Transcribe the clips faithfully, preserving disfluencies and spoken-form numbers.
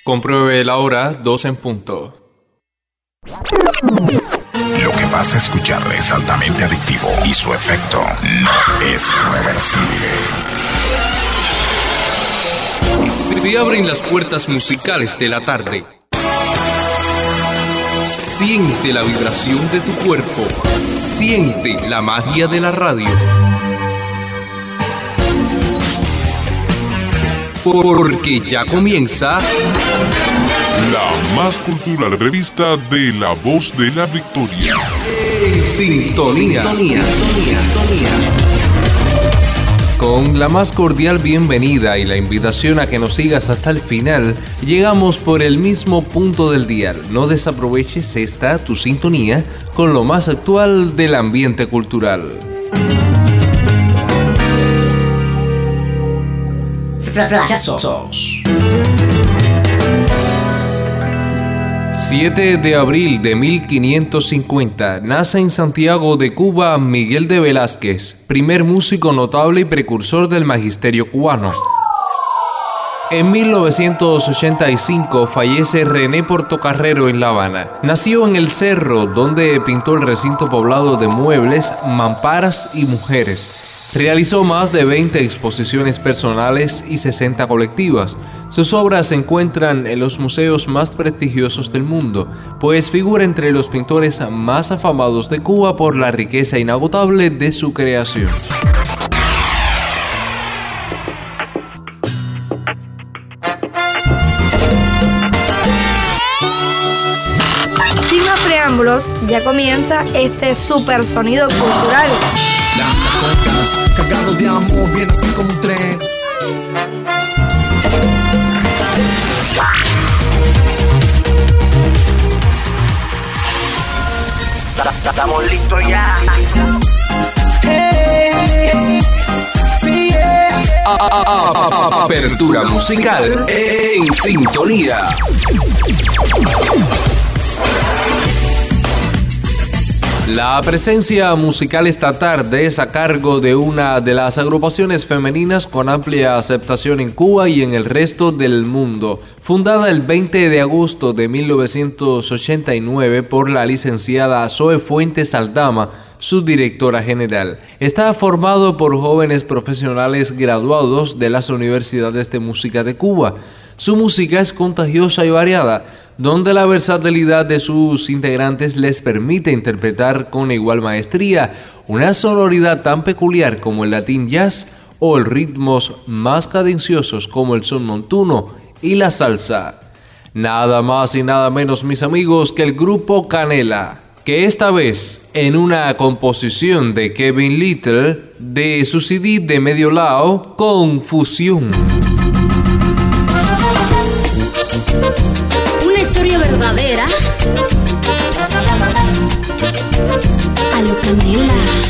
Compruebe la hora, dos en punto. Lo que vas a escuchar es altamente adictivo y su efecto no es reversible. Se abren las puertas musicales de la tarde. Siente la vibración de tu cuerpo. Siente la magia de la radio. Porque ya comienza la más cultural revista de La Voz de la Victoria. Sintonía. Sintonía. Sintonía. Con la más cordial bienvenida y la invitación a que nos sigas hasta el final, llegamos por el mismo punto del dial. No desaproveches esta, tu sintonía, con lo más actual del ambiente cultural. Flashazos. siete de abril de mil quinientos cincuenta nace en Santiago de Cuba Miguel de Velázquez, primer músico notable y precursor del magisterio cubano. En mil novecientos ochenta y cinco fallece René Portocarrero en La Habana. Nació en El Cerro, donde pintó el recinto poblado de muebles, mamparas y mujeres. Realizó más de veinte exposiciones personales y sesenta colectivas. Sus obras se encuentran en los museos más prestigiosos del mundo, pues figura entre los pintores más afamados de Cuba por la riqueza inagotable de su creación. Sin más preámbulos, ya comienza este super sonido cultural. Las cocas, cargados de amor, viene así como un tren. Estamos listos ya. Hey, sí, yeah. A- a- a- Apertura musical en sintonía. La presencia musical esta tarde es a cargo de una de las agrupaciones femeninas con amplia aceptación en Cuba y en el resto del mundo. Fundada el veinte de agosto de mil novecientos ochenta y nueve por la licenciada Zoe Fuentes Aldama, su directora general. Está formado por jóvenes profesionales graduados de las universidades de música de Cuba. Su música es contagiosa y variada, donde la versatilidad de sus integrantes les permite interpretar con igual maestría una sonoridad tan peculiar como el latín jazz o el ritmos más cadenciosos como el son montuno y la salsa. Nada más y nada menos, mis amigos, que el grupo Canela, que esta vez en una composición de Kevin Little de su C D de medio lado, Confusión. Una historia verdadera a lo Canela.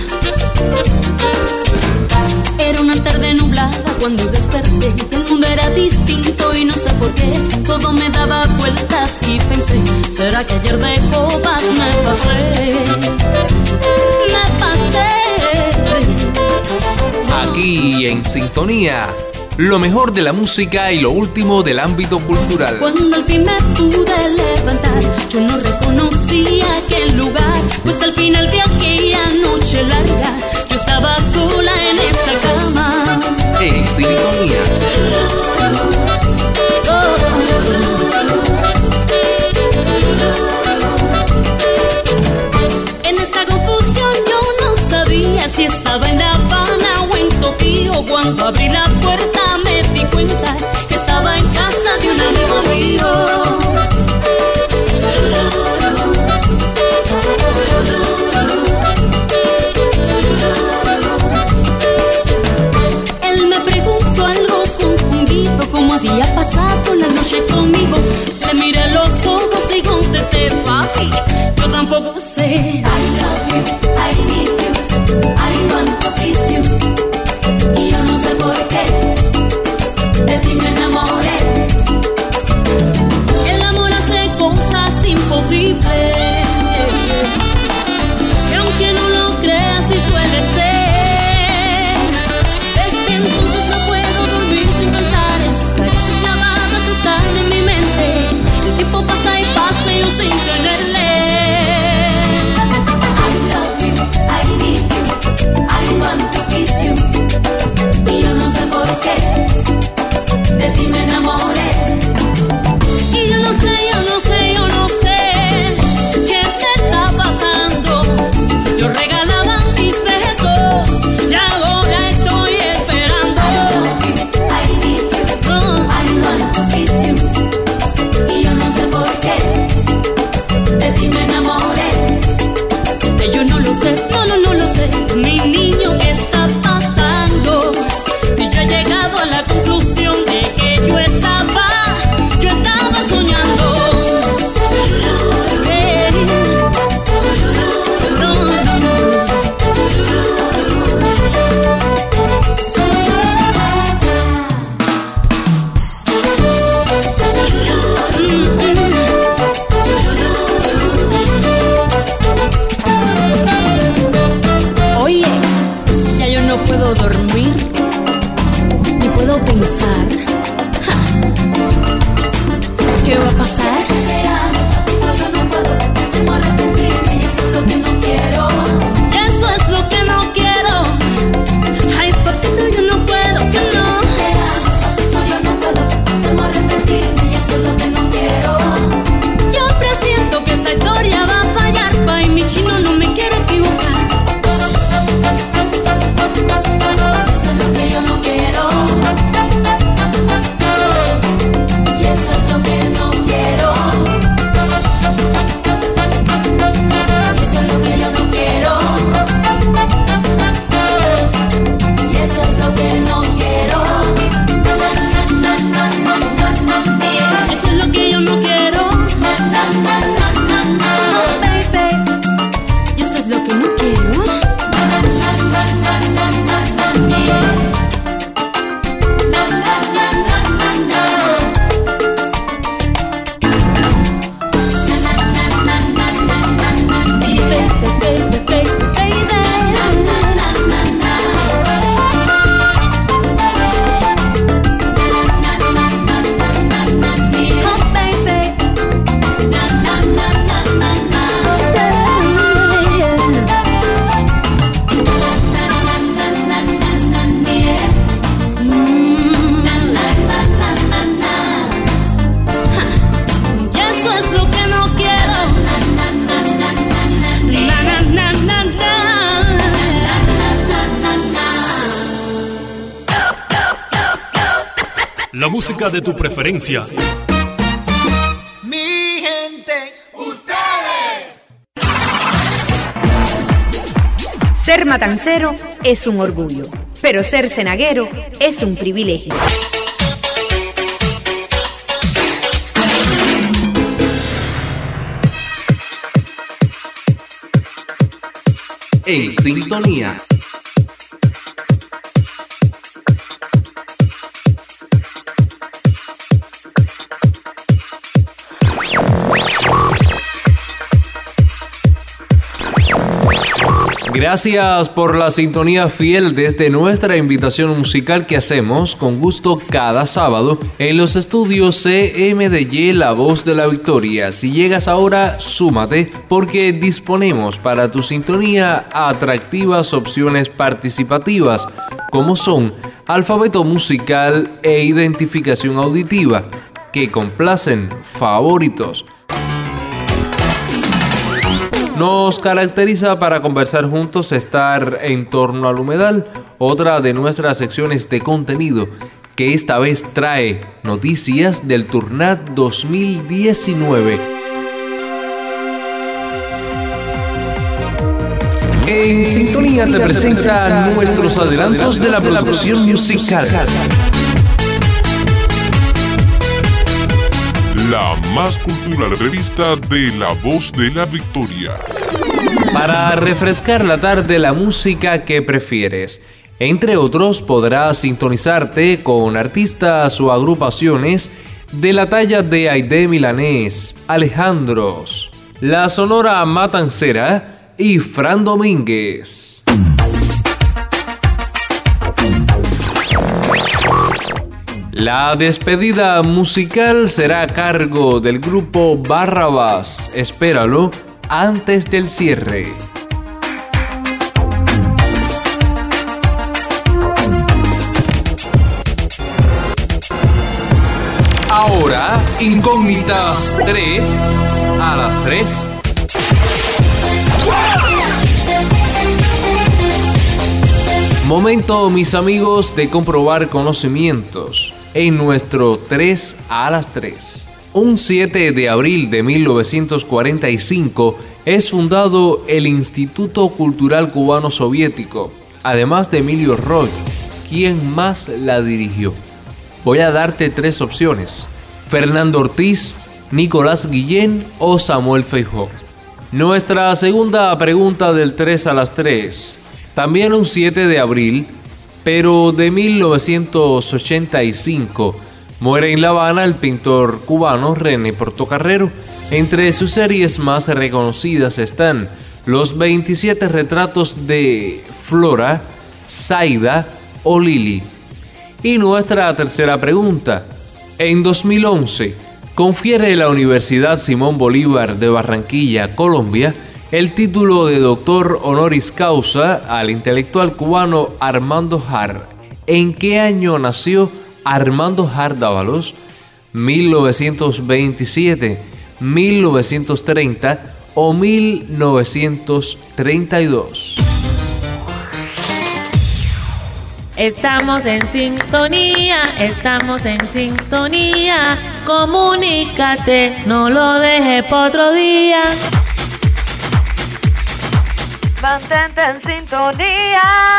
Era una tarde nublada cuando desperté. El mundo era distinto y no sé por qué. Todo me daba vueltas y pensé, ¿será que ayer de copas me pasé? Me pasé. Aquí en sintonía, lo mejor de la música y lo último del ámbito cultural. Cuando al fin me pude levantar, yo no reconocía aquel lugar, pues al final de aquella noche larga, yo estaba sola en esa cama. En sintonía. En esta confusión yo no sabía si estaba en La Habana o en Tokio. Cuando abrí la puerta me di cuenta que estaba en casa de un amigo mío. Él me preguntó algo confundido, cómo había pasado la noche conmigo. Le miré los ojos y contesté, papi, yo tampoco sé. I love you, I need you, I want to kiss you. Y yo no sé por qué. De ti me La música de tu preferencia. Mi gente, ustedes. Ser matancero es un orgullo, pero ser cenaguero es un privilegio. En sintonía. Gracias por la sintonía fiel desde nuestra invitación musical que hacemos con gusto cada sábado en los estudios C M D Y La Voz de la Victoria. Si llegas ahora, súmate porque disponemos para tu sintonía atractivas opciones participativas como son alfabeto musical e identificación auditiva que complacen favoritos. Nos caracteriza para conversar juntos estar en torno al humedal, otra de nuestras secciones de contenido que esta vez trae noticias del Turnat dos mil diecinueve. En sintonía te presenta nuestros adelantos de la producción musical. La más cultural revista de La Voz de la Victoria. Para refrescar la tarde, la música que prefieres. Entre otros, podrás sintonizarte con artistas o agrupaciones de la talla de Aide Milanés, Alejandros, La Sonora Matancera y Fran Domínguez. La despedida musical será a cargo del grupo Barrabás. Espéralo antes del cierre. Ahora, Incógnitas tres a las tres. Momento, mis amigos, de comprobar conocimientos en nuestro tres a las tres. Un siete de abril de mil novecientos cuarenta y cinco es fundado el Instituto Cultural Cubano Soviético, además de Emilio Roig, quien más la dirigió. Voy a darte tres opciones: Fernando Ortiz, Nicolás Guillén o Samuel Feijó. Nuestra segunda pregunta del tres a las tres. También un siete de abril, pero de mil novecientos ochenta y cinco, muere en La Habana el pintor cubano René Portocarrero. Entre sus series más reconocidas están Los veintisiete retratos de Flora, Zaida o Lili. Y nuestra tercera pregunta. En dos mil once, confiere la Universidad Simón Bolívar de Barranquilla, Colombia, el título de doctor honoris causa al intelectual cubano Armando Jar. ¿En qué año nació Armando Jar Dávalos? ¿mil novecientos veintisiete, mil novecientos treinta o mil novecientos treinta y dos? Estamos en sintonía, estamos en sintonía. Comunícate, no lo dejes por otro día. Mantente en sintonía.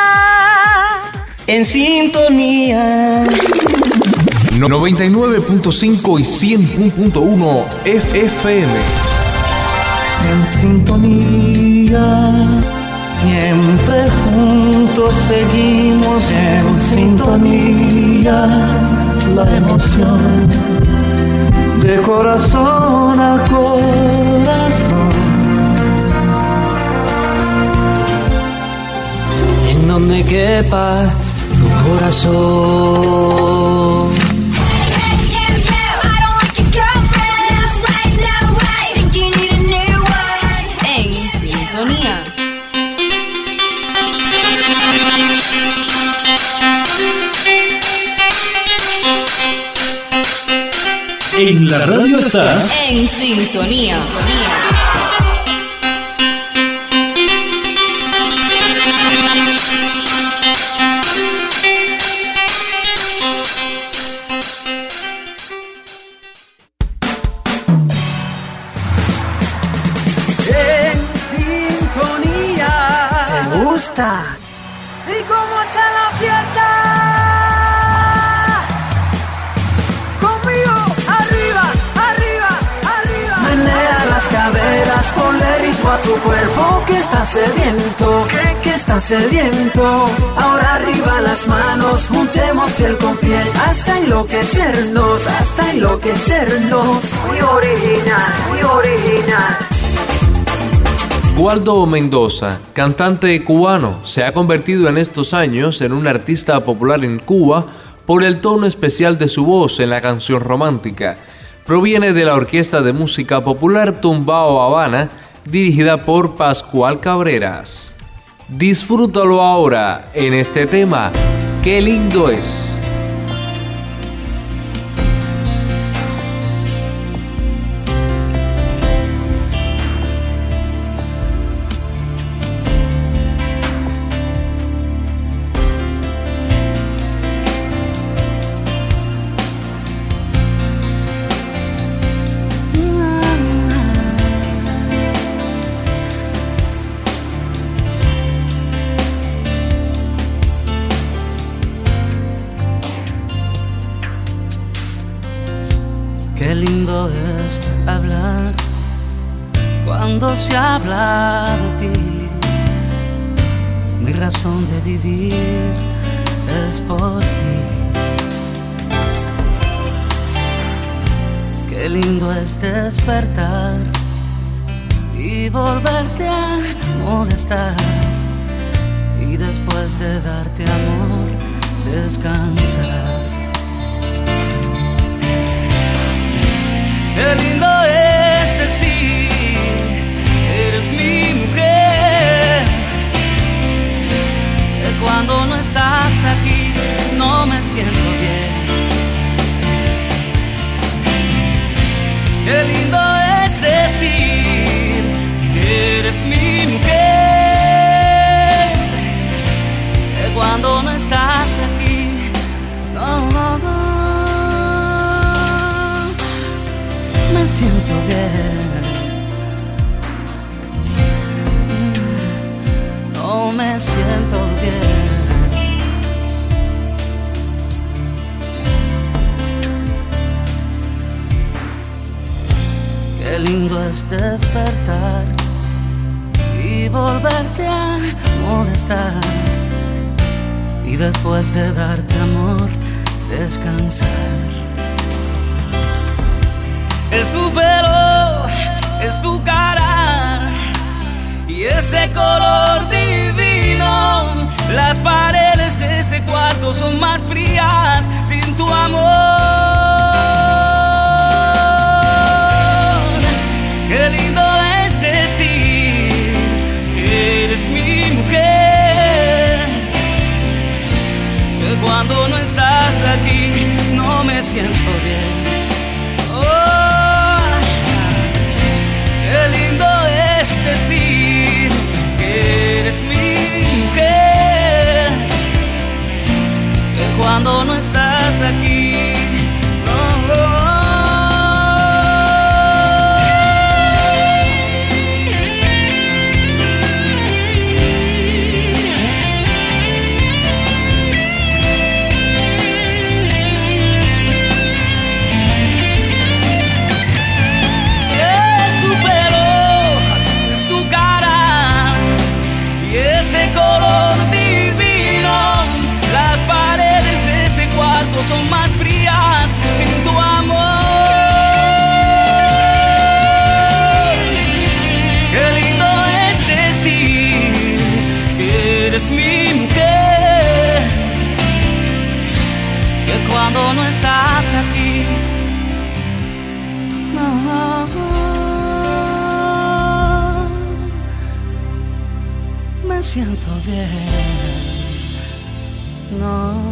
En sintonía. noventa y nueve punto cinco y cien punto uno F M. En sintonía. Siempre juntos seguimos en sintonía. La emoción de corazón a corazón. En donde quepa tu corazón. En sintonía. En la radio estás en sintonía. fiesta. ¿Y cómo está la fiesta? Conmigo, arriba, arriba, arriba. Menea las caderas, ponle ritmo a tu cuerpo que está sediento, que, que está sediento. Ahora arriba las manos, juntemos piel con piel hasta enloquecernos, hasta enloquecernos. Muy original, muy original. Waldo Mendoza, cantante cubano, se ha convertido en estos años en un artista popular en Cuba por el tono especial de su voz en la canción romántica. Proviene de la Orquesta de Música Popular Tumbao Habana, dirigida por Pascual Cabreras. Disfrútalo ahora en este tema, Qué lindo es. Qué lindo es hablar cuando se habla de ti. Mi razón de vivir es por ti. Qué lindo es despertar y volverte a molestar, y después de darte amor, descansar. Qué lindo es decir, eres mi mujer, que cuando no estás aquí no me siento bien. Qué lindo es decir que eres mi mujer, que cuando no estás aquí no, no, no me siento bien, no me siento bien. Qué lindo es despertar y volverte a molestar, y después de darte amor, descansar. Es tu pelo, es tu cara y ese color divino. Las paredes de este cuarto son más frías sin tu amor. Qué lindo es decir que eres mi mujer, que cuando no estás aquí no me siento bien. Qué lindo es decir que eres mi mujer, que cuando no estás aquí no, no. Son más frías sin tu amor. Qué lindo es decir que eres mi mujer, que cuando no estás aquí no, me siento bien, no.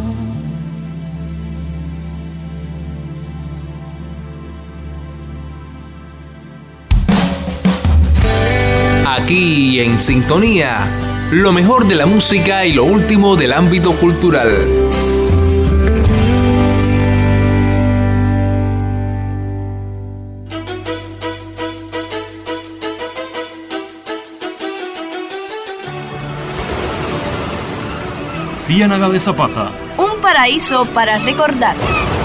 Aquí en Sintonía, lo mejor de la música y lo último del ámbito cultural. Ciénaga de Zapata. Un paraíso para recordar.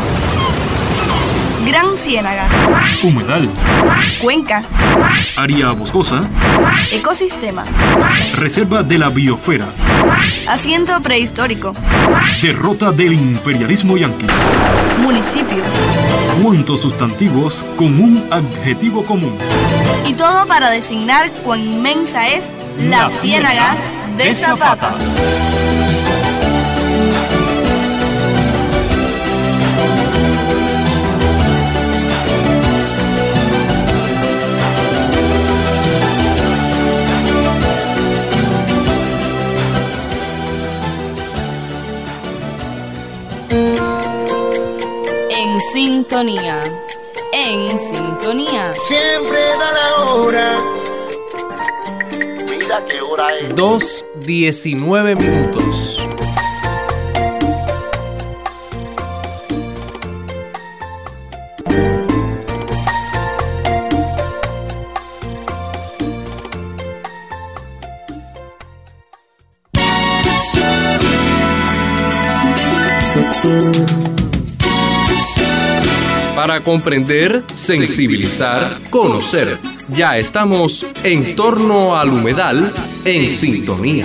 Gran Ciénaga. Humedal. Cuenca. Área boscosa. Ecosistema. Reserva de la biosfera. Asiento prehistórico. Derrota del imperialismo yanqui. Municipio. ¿Cuántos sustantivos con un adjetivo común? Y todo para designar cuán inmensa es la, la Ciénaga de, de Zapata. Zapata. En sintonía, en sintonía. Siempre da la hora. Mira qué hora es. dos diecinueve minutos. Para comprender, sensibilizar, conocer. Ya estamos en torno al humedal en sintonía.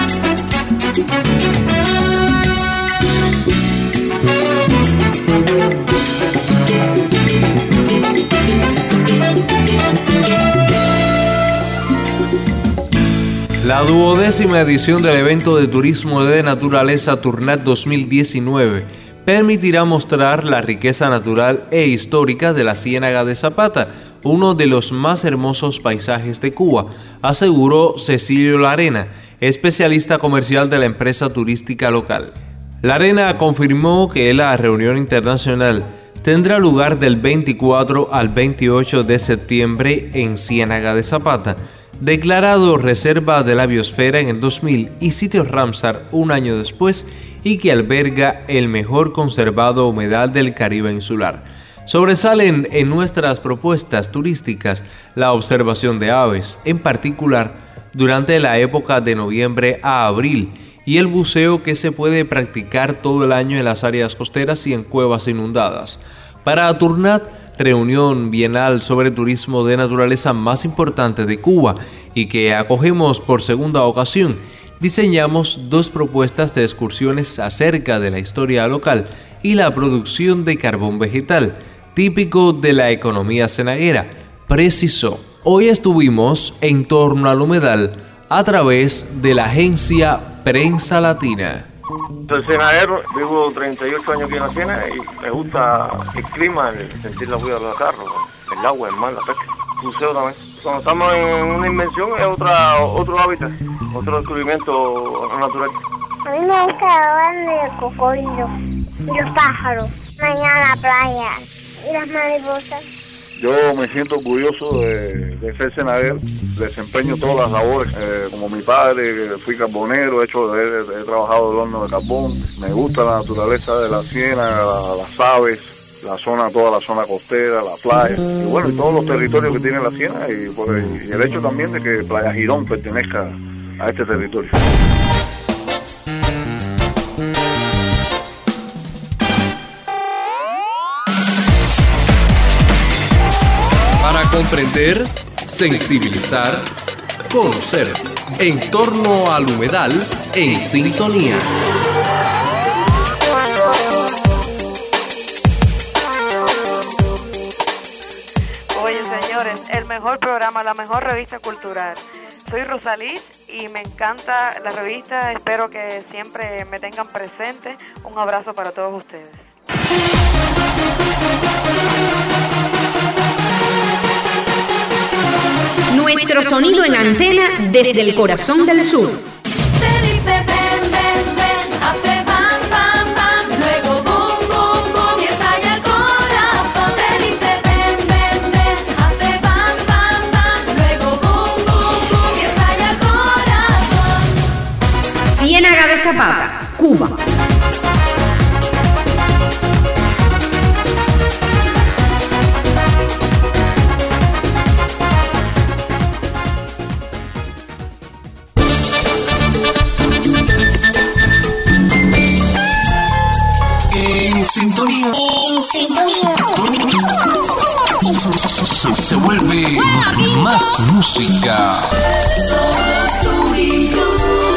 La duodécima edición del evento de turismo de naturaleza Turnat dos mil diecinueve permitirá mostrar la riqueza natural e histórica de la Ciénaga de Zapata, uno de los más hermosos paisajes de Cuba, aseguró Cecilio Larena, especialista comercial de la empresa turística local. Larena confirmó que la reunión internacional tendrá lugar del veinticuatro al veintiocho de septiembre en Ciénaga de Zapata, declarado Reserva de la Biosfera en el dos mil y sitio Ramsar un año después, y que alberga el mejor conservado humedal del Caribe insular. Sobresalen en nuestras propuestas turísticas la observación de aves, en particular durante la época de noviembre a abril, y el buceo que se puede practicar todo el año en las áreas costeras y en cuevas inundadas. Para Turnat, reunión bienal sobre turismo de naturaleza más importante de Cuba y que acogemos por segunda ocasión, diseñamos dos propuestas de excursiones acerca de la historia local y la producción de carbón vegetal, típico de la economía cenaguera, precisó. Hoy estuvimos en torno al humedal a través de la agencia Prensa Latina. Soy cenaguero, vivo treinta y ocho años aquí en la Ciénaga y me gusta el clima, el sentir la huella de los carros, el agua, el mar, la pesca, buceo también. Cuando estamos en una invención es otra, otro hábitat, otro descubrimiento natural. A mí me gusta ver el cocodrilo y los pájaros, mañana la playa y las mariposas. Yo me siento orgulloso de, de ser cenaguero, desempeño todas las labores, eh, como mi padre, fui carbonero, he, hecho, he, he trabajado el horno de carbón, me gusta la naturaleza de la ciénaga, la, las aves, la zona, toda la zona costera, la playa, y bueno, y todos los territorios que tiene la ciénaga, y, pues, y el hecho también de que Playa Girón pertenezca a este territorio. Para comprender, sensibilizar, conocer. En torno al humedal en sintonía. Oye, señores, el mejor programa, la mejor revista cultural. Soy Rosalí y me encanta la revista. Espero que siempre me tengan presente. Un abrazo para todos ustedes. Nuestro sonido en antena desde el corazón del sur. Te dice ven, ven, ven, hace bam, bam, bam, luego boom, boom, boom y estalla el corazón. Te dice ven, ven, ven, hace bam, bam, bam, luego boom, boom, boom y estalla el corazón. Ciénaga de Zapata, Cuba. sintonía. En sintonía. Se, se vuelve más música. Solo tú y yo.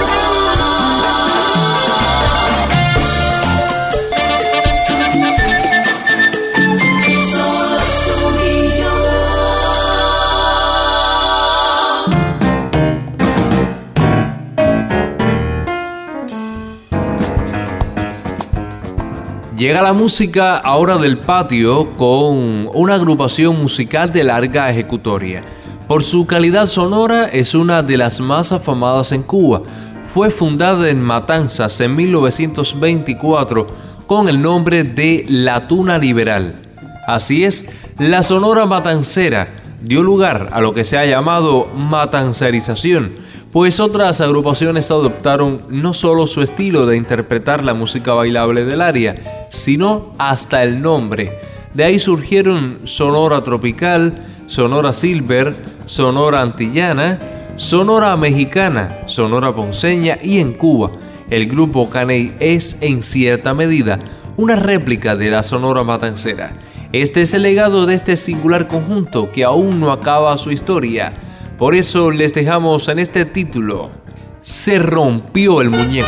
Llega la música ahora del patio con una agrupación musical de larga ejecutoria. Por su calidad sonora es una de las más afamadas en Cuba. Fue fundada en Matanzas en mil novecientos veinticuatro con el nombre de La Tuna Liberal. Así es, la Sonora Matancera dio lugar a lo que se ha llamado matancerización, pues otras agrupaciones adoptaron no solo su estilo de interpretar la música bailable del área, sino hasta el nombre. De ahí surgieron Sonora Tropical, Sonora Silver, Sonora Antillana, Sonora Mexicana, Sonora Ponceña y en Cuba, el grupo Caney es en cierta medida una réplica de la Sonora Matancera. Este es el legado de este singular conjunto que aún no acaba su historia. Por eso les dejamos en este título, Se rompió el muñeco.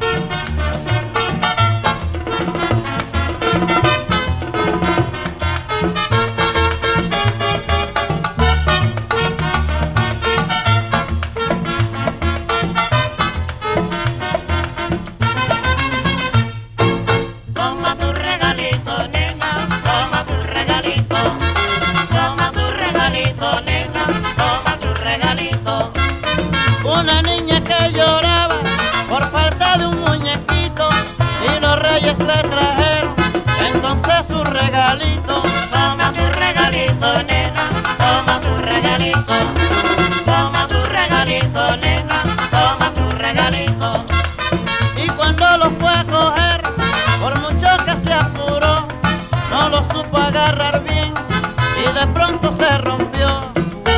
Una niña que lloraba por falta de un muñequito y los reyes le trajeron entonces su regalito. Toma tu regalito, nena, toma tu regalito. Toma tu regalito, nena, toma tu regalito. Y cuando lo fue a coger, por mucho que se apuró, no lo supo agarrar bien y de pronto se rompió.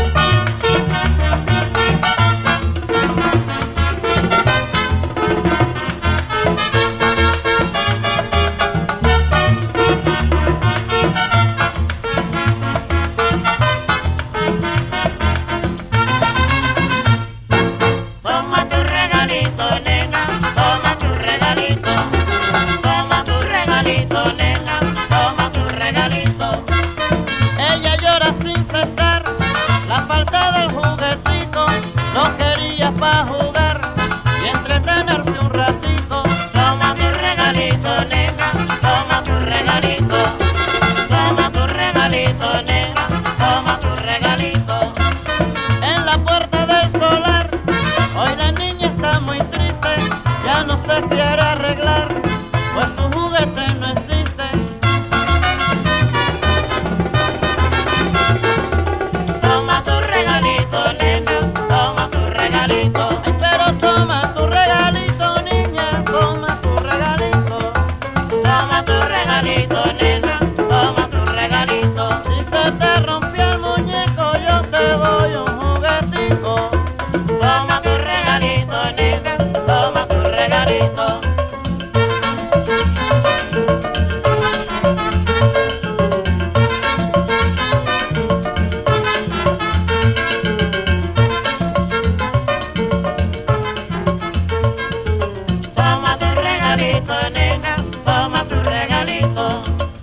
Pa' jugar y entretenerse un ratito. Toma tu regalito, nena, toma tu regalito. Toma tu regalito, nena, toma tu regalito. En la puerta del solar, hoy la niña está muy triste, ya no se quiere arreglar, pues su juguete no existe. Toma tu regalito, nena, toma tu regalito. Ay, pero toma tu regalito, niña, toma tu regalito. Toma tu regalito, nena, toma tu regalito. Si se te rompió el muñeco, yo te doy un juguetico. Toma tu regalito, nena, toma tu regalito. Nena, toma tu regalito.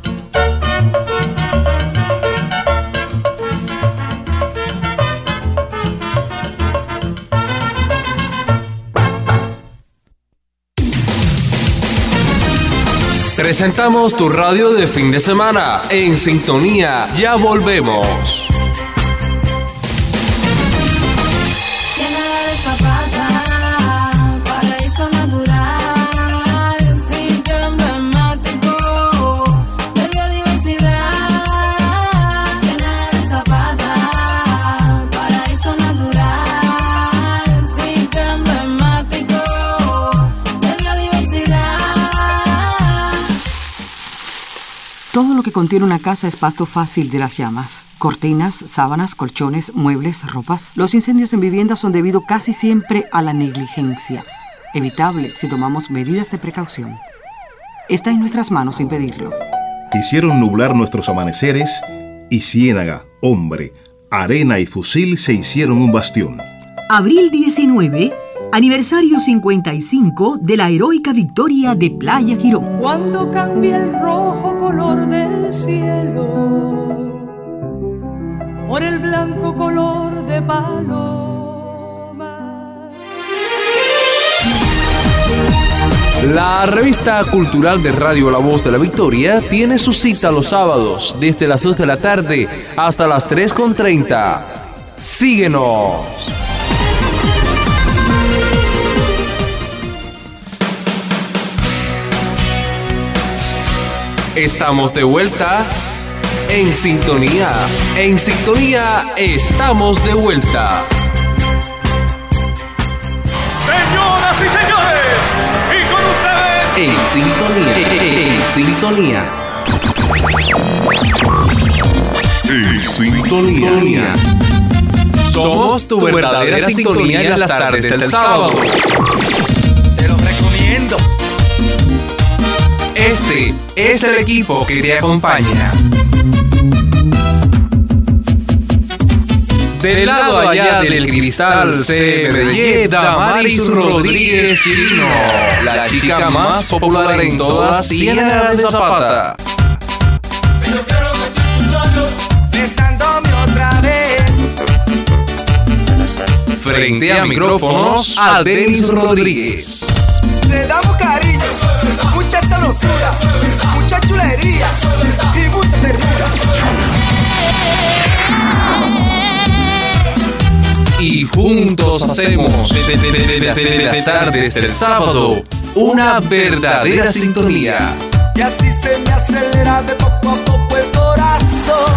Presentamos tu radio de fin de semana. En sintonía, ya volvemos. Todo lo que contiene una casa es pasto fácil de las llamas. Cortinas, sábanas, colchones, muebles, ropas. Los incendios en viviendas son debido casi siempre a la negligencia. Evitable si tomamos medidas de precaución. Está en nuestras manos impedirlo. Quisieron nublar nuestros amaneceres y ciénaga, hombre, arena y fusil se hicieron un bastión. Abril diecinueve, aniversario cincuenta y cinco de la heroica victoria de Playa Girón. Cuando cambia el rojo color del cielo por el blanco color de paloma. La revista cultural de Radio La Voz de la Victoria tiene su cita los sábados desde las dos de la tarde hasta las tres con treinta. Síguenos. Estamos de vuelta en sintonía. En sintonía estamos de vuelta. Señoras y señores, y con ustedes, en sintonía. En sintonía. En sintonía. Somos tu verdadera sintonía en las tardes del sábado. Te lo recomiendo. Este es el equipo que te acompaña. Del lado allá del cristal C M D Y, Damaris Rodríguez Chirino, la chica más popular en toda Ciénaga de Zapata. Pero quiero sentir tus labios besándome otra vez. Frente a micrófonos, a Denis Rodríguez. Le damos cariño, mucha sabrosura, mucha chulería y mucha ternura. Y juntos hacemos desde de, de, de, de las tardes del sábado una verdadera sintonía. Y así se me acelera de poco a poco el corazón.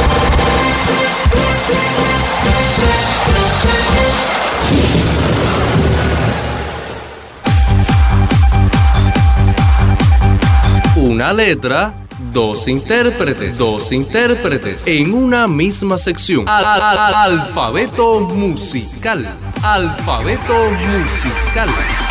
Una letra, dos intérpretes, dos intérpretes en una misma sección. Al, al, al, alfabeto musical, alfabeto musical.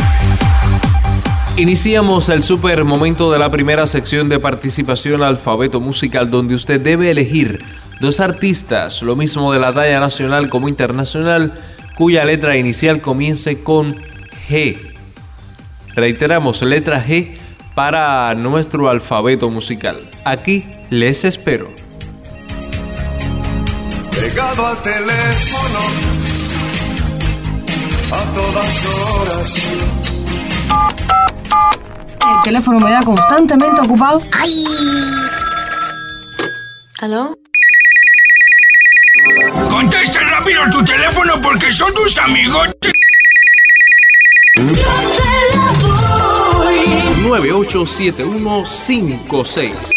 Iniciamos el super momento de la primera sección de participación alfabeto musical, donde usted debe elegir dos artistas, lo mismo de la talla nacional como internacional, cuya letra inicial comience con G. Reiteramos, letra G para nuestro alfabeto musical. Aquí les espero. Pegado al teléfono a todas horas. El teléfono me da constantemente ocupado. ¡Ay! ¿Aló? Contesta rápido tu teléfono porque son tus amigos. nueve ocho siete uno cinco seis.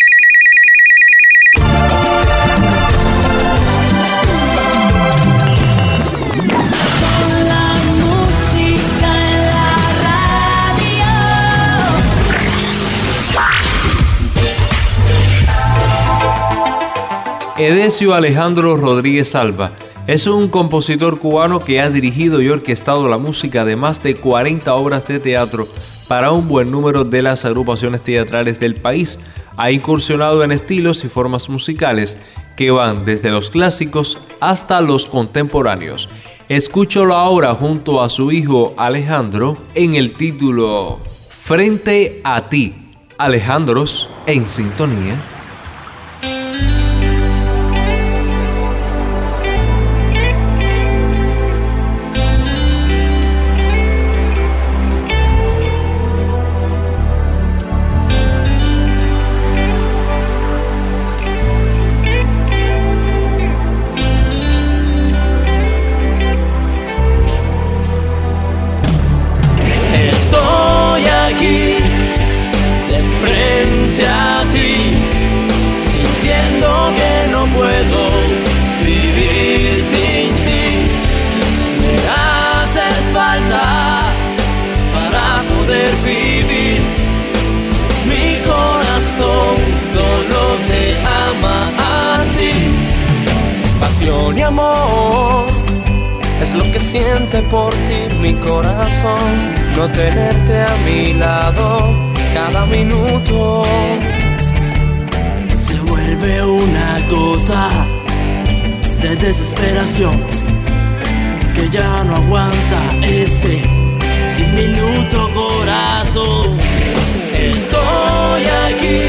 La música en la radio. Edesio Alejandro Rodríguez Alba es un compositor cubano que ha dirigido y orquestado la música de más de cuarenta obras de teatro para un buen número de las agrupaciones teatrales del país. Ha incursionado en estilos y formas musicales que van desde los clásicos hasta los contemporáneos. Escúchalo ahora junto a su hijo Alejandro en el título Frente a ti. Alejandros en sintonía. Mi amor es lo que siente por ti mi corazón. No tenerte a mi lado cada minuto se vuelve una gota de desesperación que ya no aguanta este diminuto corazón. Estoy aquí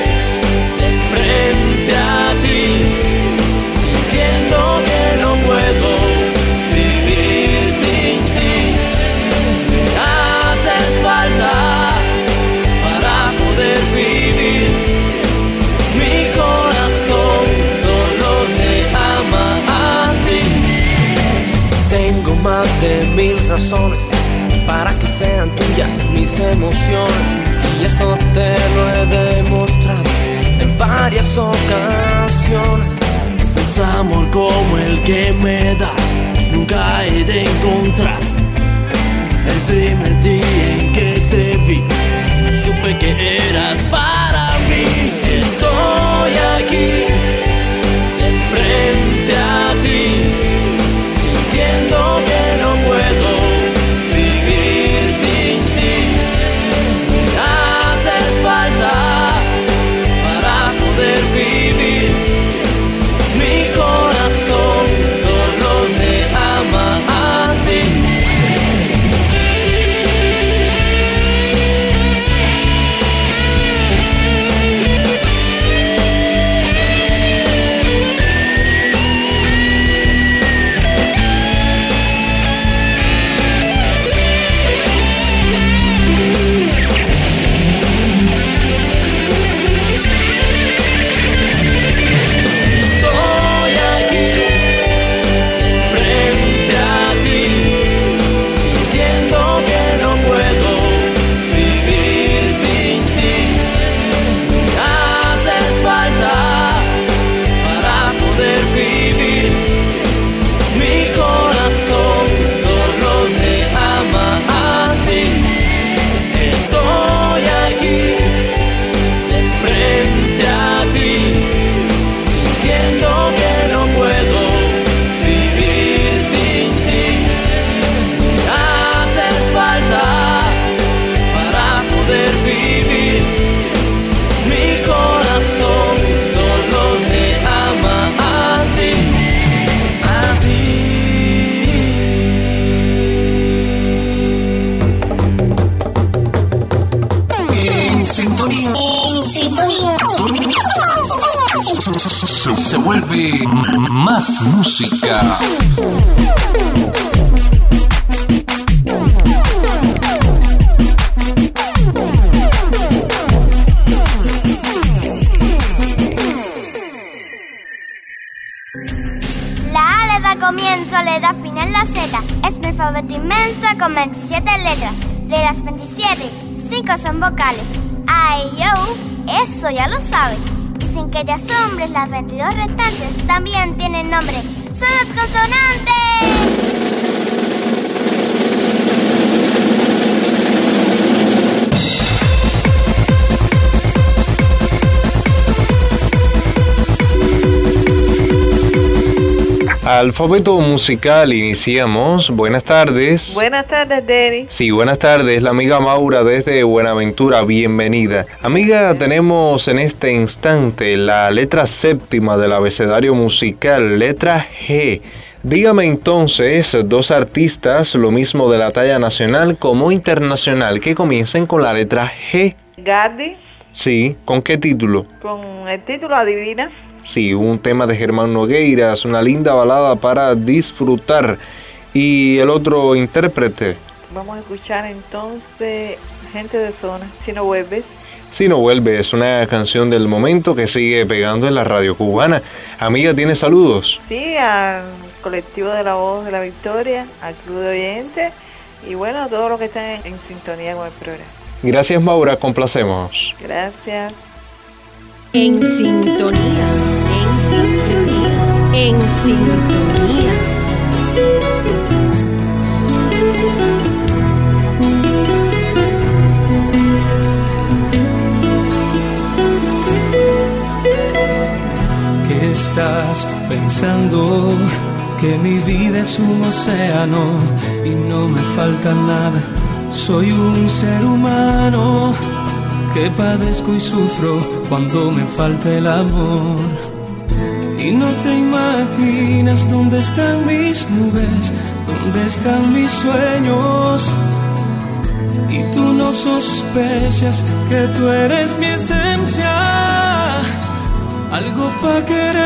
frente a ti, sintiendo que no puedo vivir sin ti. Me haces falta para poder vivir. Mi corazón solo te ama a ti. Tengo más de mil razones para que sean tuyas mis emociones, y eso te lo he demostrado en varias ocasiones. Ese amor como el que me das nunca he de encontrar. El primer día en que te vi supe que eras para mí. Estoy aquí frente a ti, sintiendo que no puedo vivir sin ti. Me haces falta para poder vivir. Mi corazón solo te ama a ti. Se, se vuelve más música. La A le da comienzo, le da final la Z. Es mi alfabeto inmenso con veintisiete letras. De las veintisiete, cinco son vocales. A, E, I, O, eso ya lo sabes. Y sin que te asombres, las veintidós restantes también tienen nombre. ¡Son las consonantes! Alfabeto musical, iniciamos. Buenas tardes. Buenas tardes, Denny. Sí, buenas tardes. La amiga Maura desde Buenaventura, bienvenida. Amiga, tenemos en este instante la letra séptima del abecedario musical, letra G. Dígame entonces dos artistas, lo mismo de la talla nacional como internacional, que comiencen con la letra G. Gardi. Sí, ¿con qué título? Con el título Adivina. Sí, un tema de Germán Nogueiras, una linda balada para disfrutar. ¿Y el otro intérprete? Vamos a escuchar entonces Gente de Zona, Si No Vuelves. Si No Vuelves, una canción del momento que sigue pegando en la radio cubana. Amiga, ¿tiene saludos? Sí, al colectivo de La Voz de la Victoria, al club de oyentes y bueno, a todos los que están en, en sintonía con el programa. Gracias, Maura, complacemos. Gracias. En sintonía, en sintonía, en sintonía. ¿Qué estás pensando? Que mi vida es un océano y no me falta nada. Soy un ser humano que padezco y sufro cuando me falta el amor. Y no te imaginas dónde están mis nubes, dónde están mis sueños. Y tú no sospechas que tú eres mi esencia, algo pa'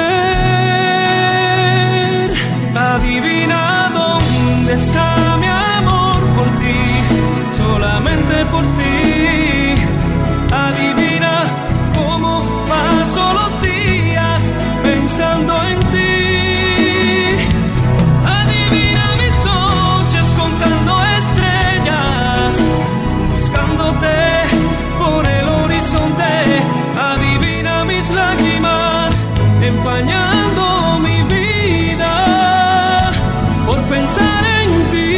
querer. Adivina dónde está mi amor por ti, solamente por ti. Adivina cómo paso los días pensando en ti. Adivina mis noches contando estrellas, buscándote por el horizonte. Adivina mis lágrimas empañando mi vida por pensar en ti,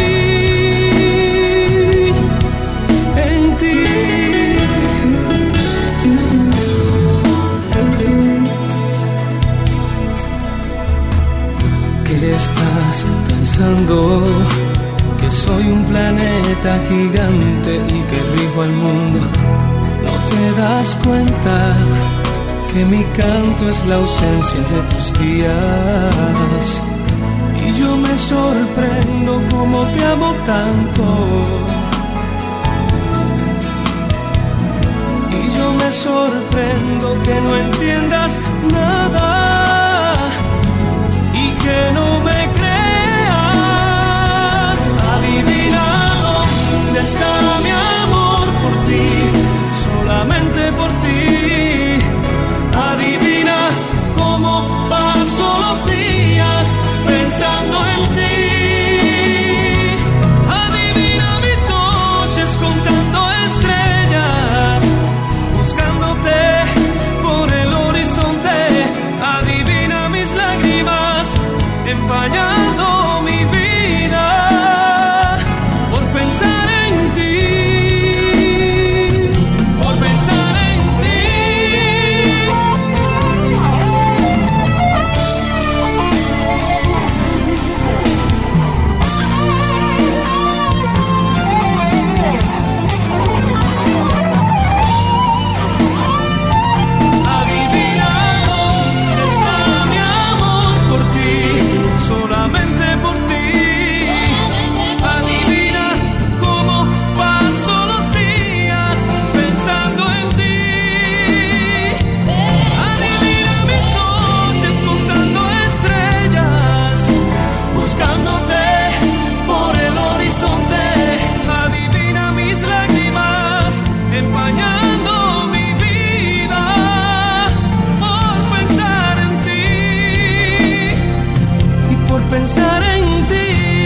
en ti. ¿Qué estás pensando? Que soy un planeta gigante y que rijo al mundo. ¿No te das cuenta que mi canto es la ausencia de tus días? Y yo me sorprendo como te amo tanto. Y yo me sorprendo que no entiendas nada y que no me creas. Adivina dónde está mi amor por ti, solamente por ti. Adivina cómo paso los días pensando en ti. Adivina mis noches contando estrellas, buscándote por el horizonte. Adivina mis lágrimas empañando mi vida por pensar en ti, por pensar en ti. Adivina dónde está mi amor por ti, solamente por ti. Adivina cómo paso los días pensando en ti. Adivina mis noches contando estrellas, buscándote por el horizonte. Adivina mis lágrimas empañando mi vida por pensar en ti y por pensar en ti.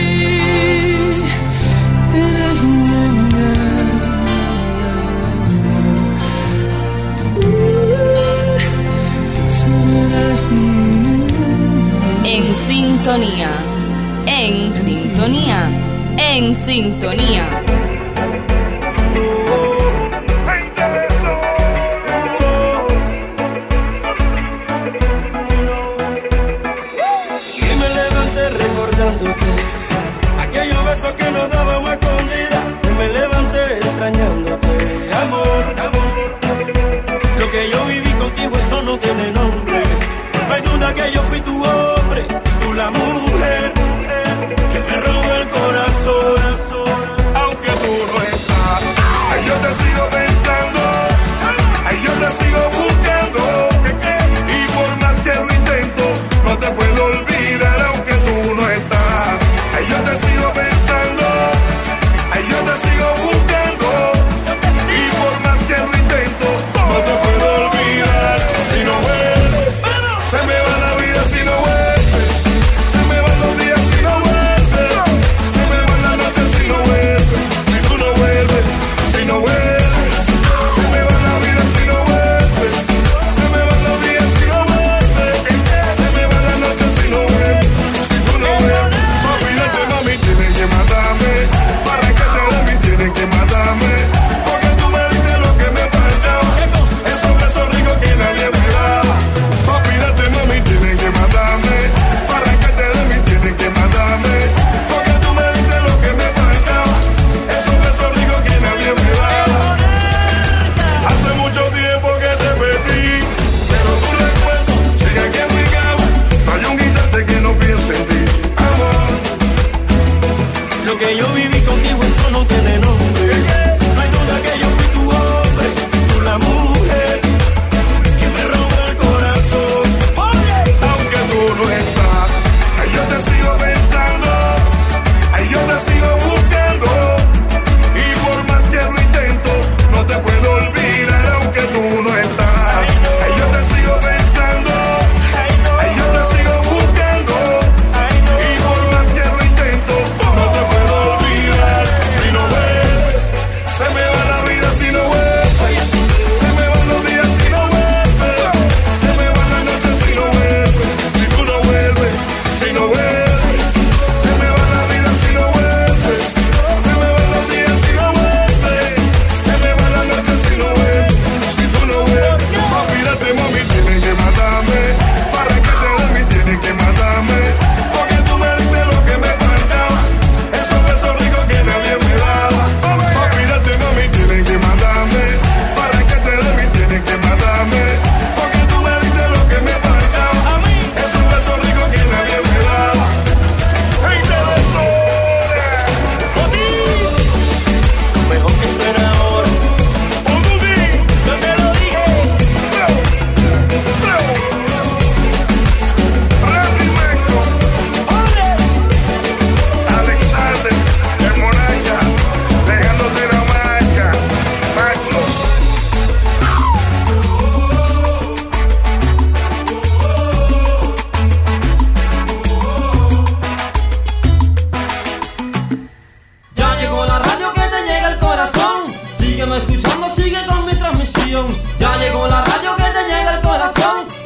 En sintonía, en sintonía, en sintonía. Y me levanté recordándote aquellos besos que nos dábamos a escondidas. Y me levanté extrañándote, amor, amor. Lo que yo viví contigo, eso no tiene nombre. No hay duda que yo fui tu hombre, tú la mujer que me robó el corazón. Aunque tú no estás, ay, yo te sigo pensando, ay, yo te sigo buscando. Y por más que lo intento, no te puedo olvidar. Aunque tú no estás, ay, yo te sigo pensando, ay, yo te sigo buscando. Y por más que lo intento, no te puedo olvidar. Si no vuelves, se me va la vida. Si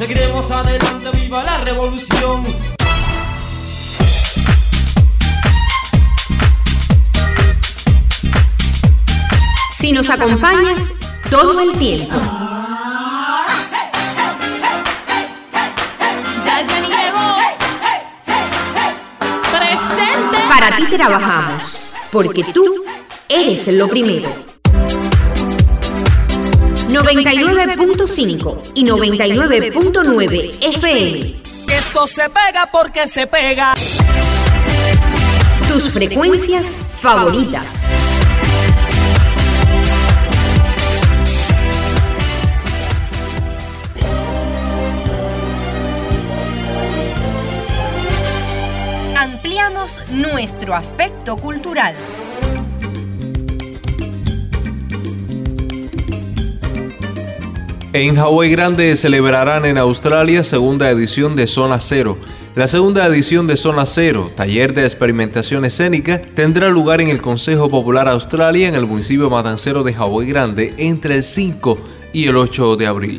seguiremos adelante, viva la revolución. Si nos acompañas todo el tiempo. Ya te llevo presente. Para ti trabajamos, porque tú eres lo primero. noventa y nueve punto cinco y noventa y nueve punto nueve F M. Esto se pega porque se pega. Tus frecuencias favoritas. Ampliamos nuestro aspecto cultural. En Hawái Grande celebrarán en Australia segunda edición de Zona Cero. La segunda edición de Zona Cero, taller de experimentación escénica, tendrá lugar en el Consejo Popular Australia en el municipio matancero de Hawái Grande entre el cinco y el ocho de abril.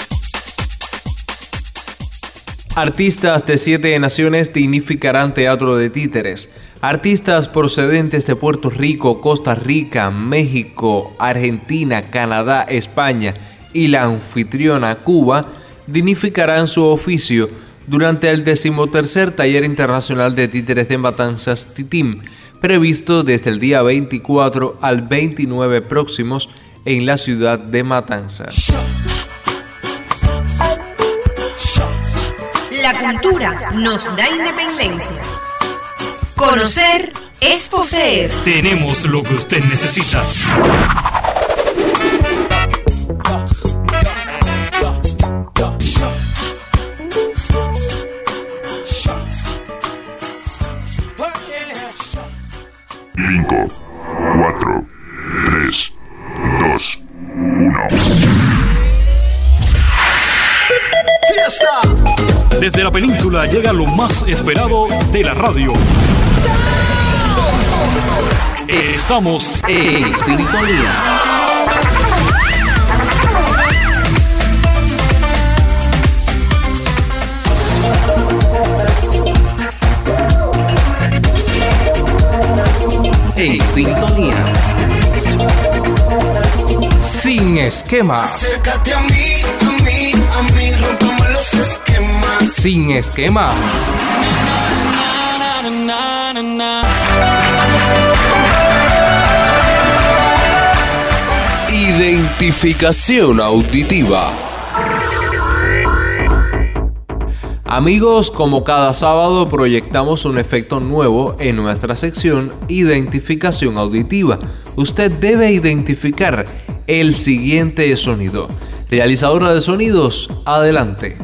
Artistas de siete naciones dignificarán teatro de títeres. Artistas procedentes de Puerto Rico, Costa Rica, México, Argentina, Canadá, España y la anfitriona Cuba dignificarán su oficio durante el decimotercer Taller Internacional de Títeres de Matanzas TITIM, previsto desde el día veinticuatro al veintinueve próximos en la ciudad de Matanzas. La cultura nos da independencia. Conocer es poseer. Tenemos lo que usted necesita. Cinco, cuatro, tres, dos, uno. Desde la península llega lo más esperado de la radio. Estamos en sintonía. En sintonía. Sin esquemas. Acércate a mí, a mí, a mí, rompamos los esquemas. Sin esquema. Identificación auditiva. Amigos, como cada sábado proyectamos un efecto nuevo en nuestra sección Identificación auditiva. Usted debe identificar el siguiente sonido. Realizadora de sonidos, adelante.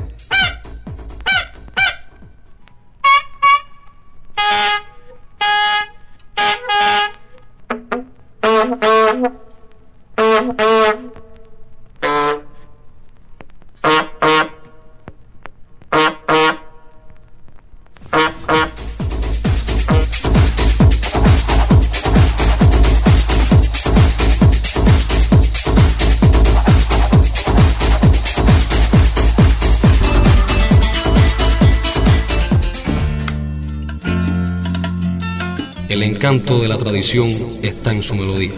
El encanto de la tradición está en su melodía.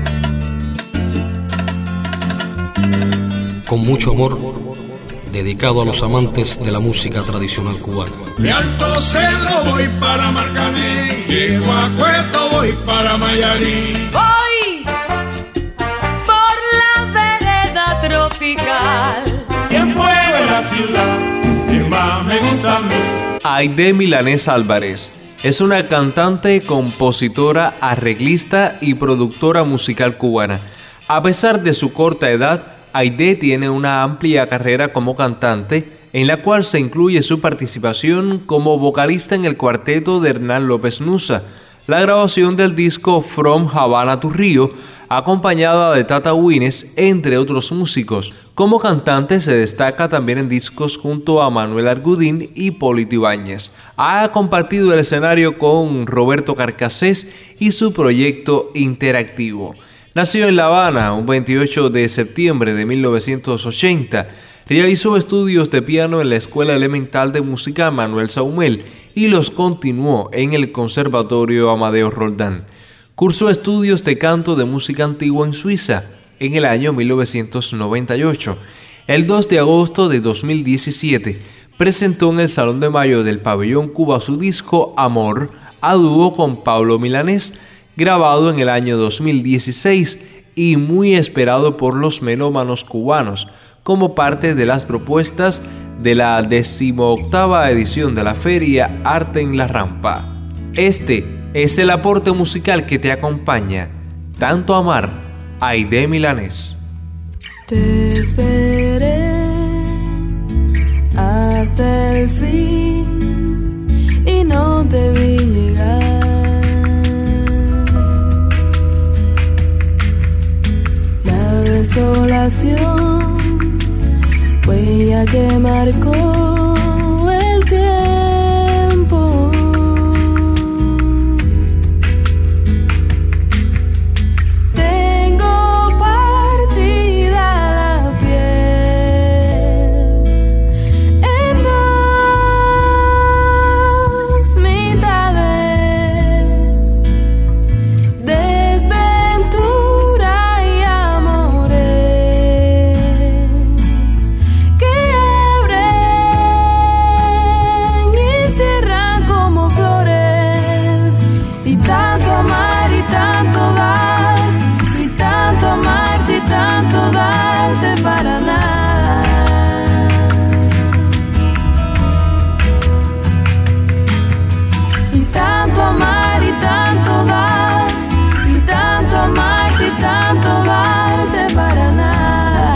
Con mucho amor, dedicado a los amantes de la música tradicional cubana. De Alto Cerro voy para Marcané, llego a Cueto voy para Mayarí. Voy por la vereda tropical. ¿Quién fue de la ciudad? ¿Quién más me gusta a mí? Aide Milanés Álvarez es una cantante, compositora, arreglista y productora musical cubana. A pesar de su corta edad, Aide tiene una amplia carrera como cantante, en la cual se incluye su participación como vocalista en el cuarteto de Hernán López Nusa, la grabación del disco From Havana to Rio, acompañada de Tata Wines, entre otros músicos. Como cantante se destaca también en discos junto a Manuel Argudín y Polito Ibáñez. Ha compartido el escenario con Roberto Carcassés y su proyecto interactivo. Nació en La Habana un veintiocho de septiembre de mil novecientos ochenta. Realizó estudios de piano en la Escuela Elemental de Música Manuel Saumel y los continuó en el Conservatorio Amadeo Roldán. Cursó estudios de canto de música antigua en Suiza en el año mil novecientos noventa y ocho. El dos de agosto de dos mil diecisiete presentó en el Salón de Mayo del Pabellón Cuba su disco Amor, a dúo con Pablo Milanés, grabado en el año dos mil dieciséis y muy esperado por los melómanos cubanos, como parte de las propuestas de la decimoctava edición de la Feria Arte en la Rampa. Este es el aporte musical que te acompaña, Tanto Amar, Aide Milanés. Te esperé hasta el fin y no te vi llegar. La desolación, huella que marcó el tiempo. Tengo partida la piel en dos mitades, desventura y amores que abren y cierran como flores. Y tanto amar y tanto dar, y tanto amarte y tanto darte para nada. Y tanto amar y tanto dar, y tanto amarte y tanto darte para nada.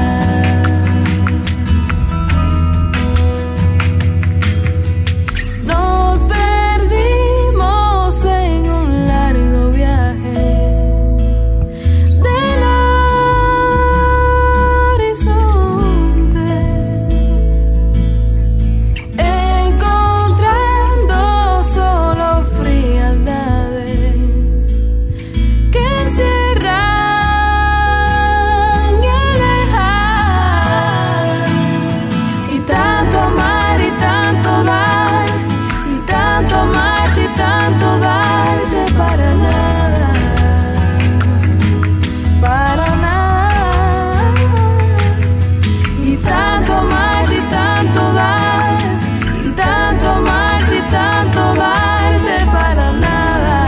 Nos perdimos en un largo viaje del horizonte, encontrando solo frialdades que encierran y alejan. Y tanto amar y tanto dar, y tanto amarte y tanto darte para nada, para nada. Y tanto amarte y tanto dar, y tanto amarte y tanto darte para nada.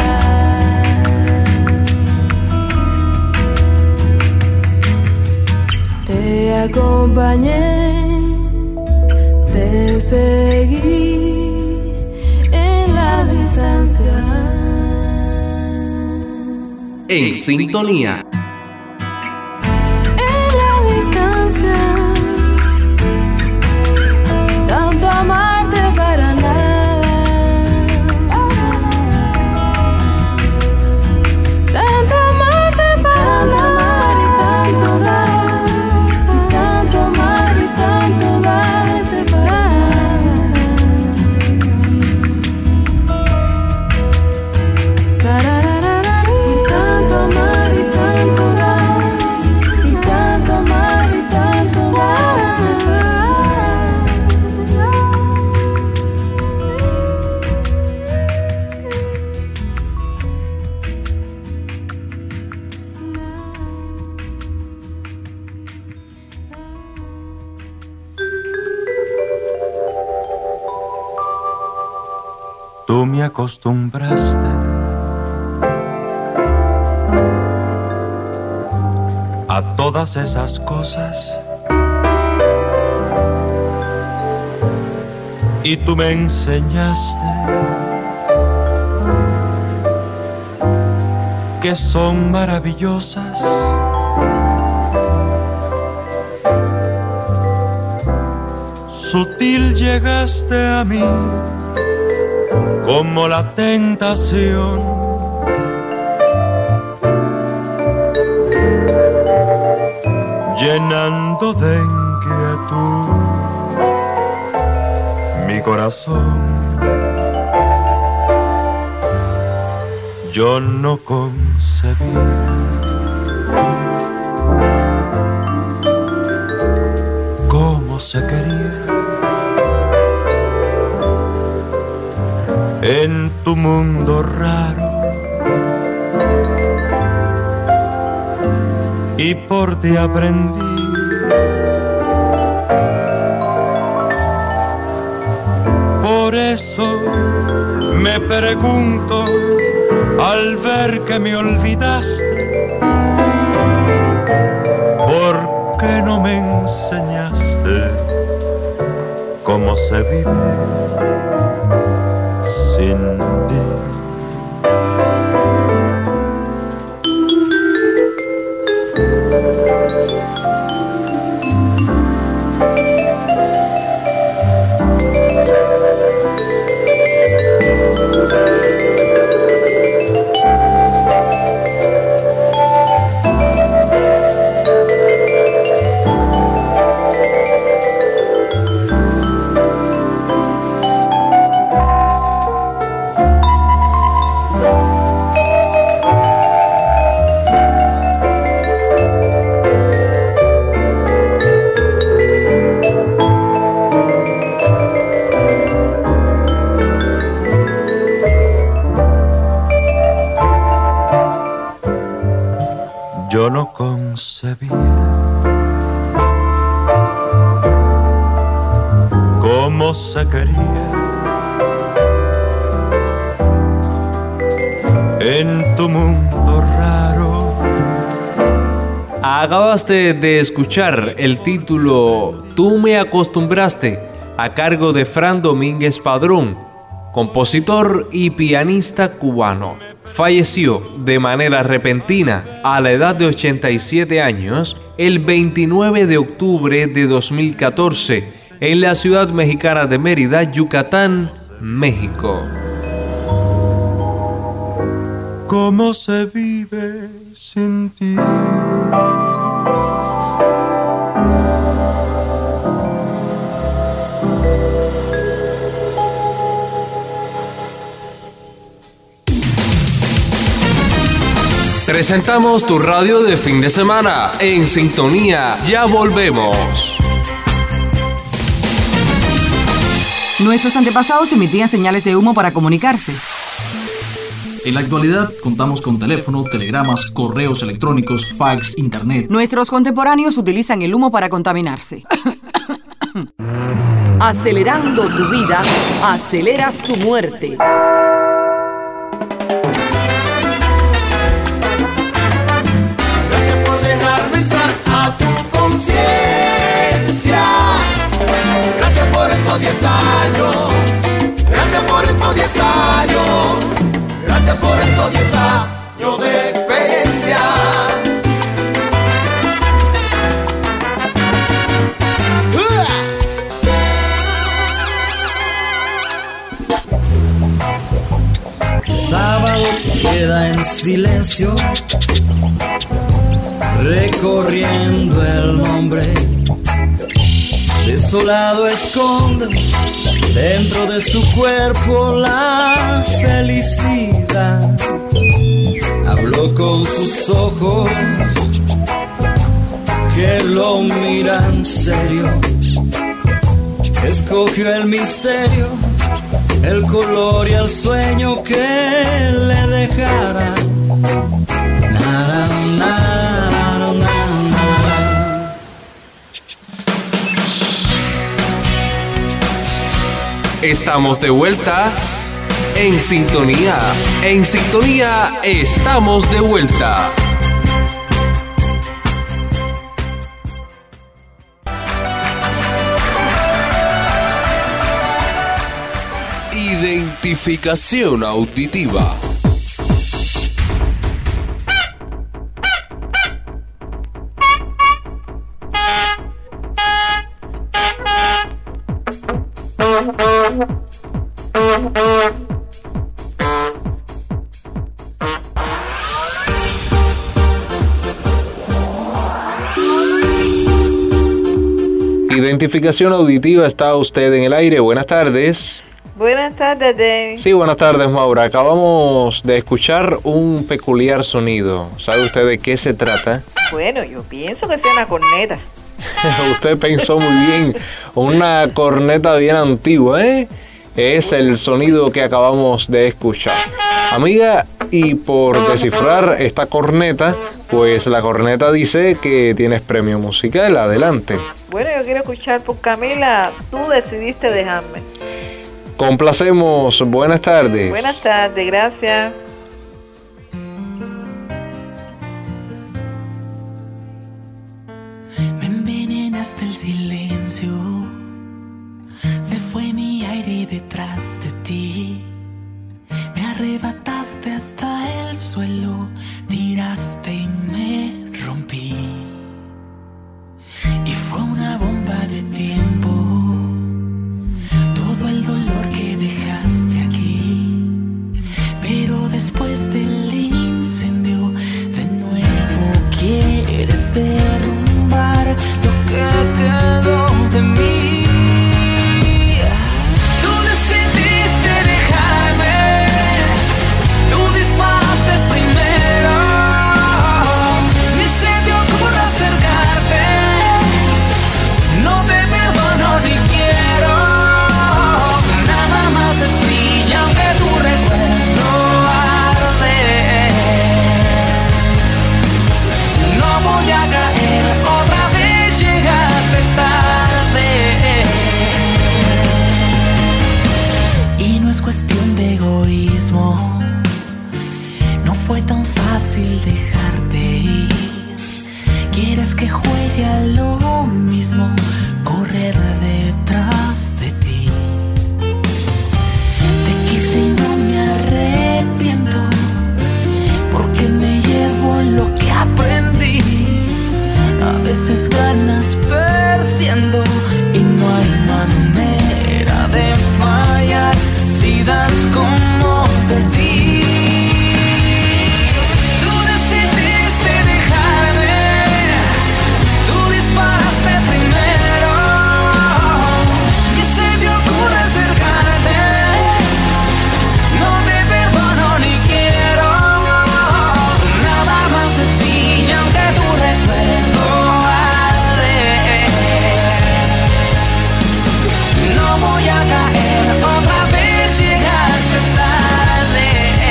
Te acompañé, te seguí en la distancia. En sintonía. En la distancia. Tanto amarte para nada. Tanto amarte para nada. Y tanto dar, y tanto amar y tanto darte para nada. Y tanto amar y tanto dar, y tanto amar y tanto darte para Tú me acostumbraste a todas esas cosas y tú me enseñaste que son maravillosas. Sutil llegaste a mí como la tentación, llenando de inquietud mi corazón. Yo no concebí cómo se quería. En tu mundo raro, y por ti aprendí por eso me pregunto al ver que me olvidaste, ¿por qué no me enseñaste cómo se vive sin ti? Yo no concebía cómo se quería en tu mundo raro. Acabaste de escuchar el título Tú me acostumbraste, a cargo de Fran Domínguez Padrón, compositor y pianista cubano. Falleció de manera repentina a la edad de ochenta y siete años el veintinueve de octubre de dos mil catorce en la ciudad mexicana de Mérida, Yucatán, México. ¿Cómo se vive sin ti? Presentamos tu radio de fin de semana. En sintonía, ya volvemos. Nuestros antepasados emitían señales de humo para comunicarse. En la actualidad contamos con teléfono, telegramas, correos electrónicos, fax, internet. Nuestros contemporáneos utilizan el humo para contaminarse. Acelerando tu vida, aceleras tu muerte. Gracias por estos diez años, gracias por estos diez años, gracias por estos diez años de experiencia. El sábado queda en silencio, recorriendo el nombre. Desolado esconde dentro de su cuerpo la felicidad. Habló con sus ojos que lo miran serio. Escogió el misterio, el color y el sueño que le dejara. Nada, nada, nada. Estamos de vuelta en sintonía. En sintonía estamos de vuelta. Identificación auditiva. Identificación auditiva, está usted en el aire. Buenas tardes. Buenas tardes, David. Sí, buenas tardes, Maura. Acabamos de escuchar un peculiar sonido. ¿Sabe usted de qué se trata? Bueno, yo pienso que sea una corneta. Usted pensó muy bien. Una corneta bien antigua, ¿eh? Es el sonido que acabamos de escuchar. Amiga, y por descifrar esta corneta, pues la corneta dice que tienes premio musical. Adelante. Bueno, yo quiero escuchar por Camila, Tú decidiste dejarme. Complacemos. Buenas tardes. Buenas tardes, gracias. Me envenenaste el silencio, se fue mi aire detrás de ti. Me arrebataste hasta el suelo, tiraste y me rompí. Y fue una bomba de tiempo, todo el dolor que dejaste aquí. Pero después del incendio, de nuevo quieres derrumbar lo que quedó de mí. Cuestión de egoísmo, no fue tan fácil dejarte ir. Quieres que juegue a lo mismo, correr detrás de ti. Te quise y no me arrepiento, porque me llevo lo que aprendí. A veces ganas perdiendo y no hay manera de fallar si das como te di. Tú decidiste dejarme, tú disparaste primero. Y se te ocurre acercarte, no te perdono ni quiero nada más de ti, y aunque tu recuerdo arde, no voy a caer otra vez. Llegaste tarde.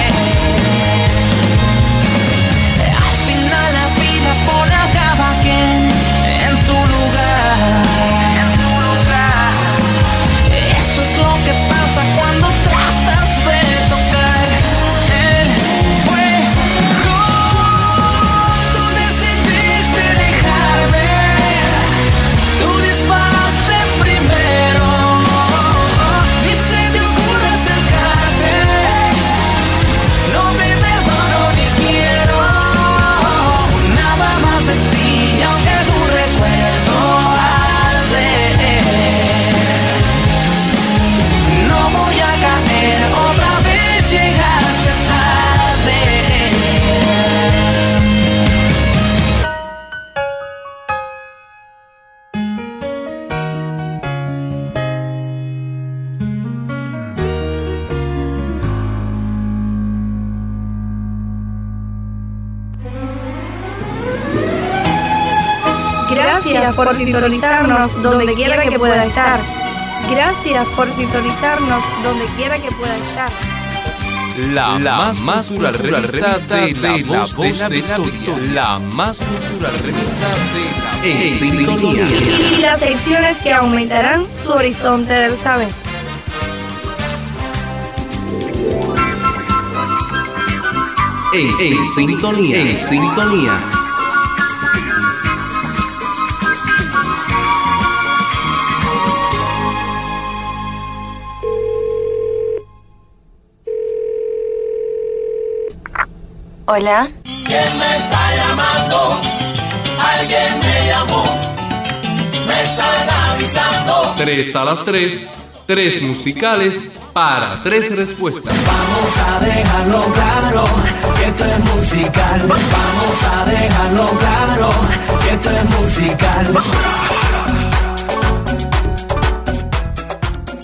Al final la vida pone a cada quien en su lugar. En su lugar. Eso es lo que pasa cuando tratas de tocar el fuego. Tú decidiste dejarme, tú disparaste primero. Gracias por sintonizarnos donde quiera que pueda estar. Gracias por sintonizarnos donde quiera que pueda estar. La, la más, más cultural revista de, de la voz de la Victoria. La más cultural revista de la En Sintonía. Y las secciones que aumentarán su horizonte del saber. En, en Sintonía. En Sintonía. Hola. ¿Quién me está llamando? Alguien me llamó. Me están avisando. Tres a las tres. Tres musicales para tres respuestas. Vamos a dejarlo claro que esto es musical. Vamos a dejarlo claro que esto es musical.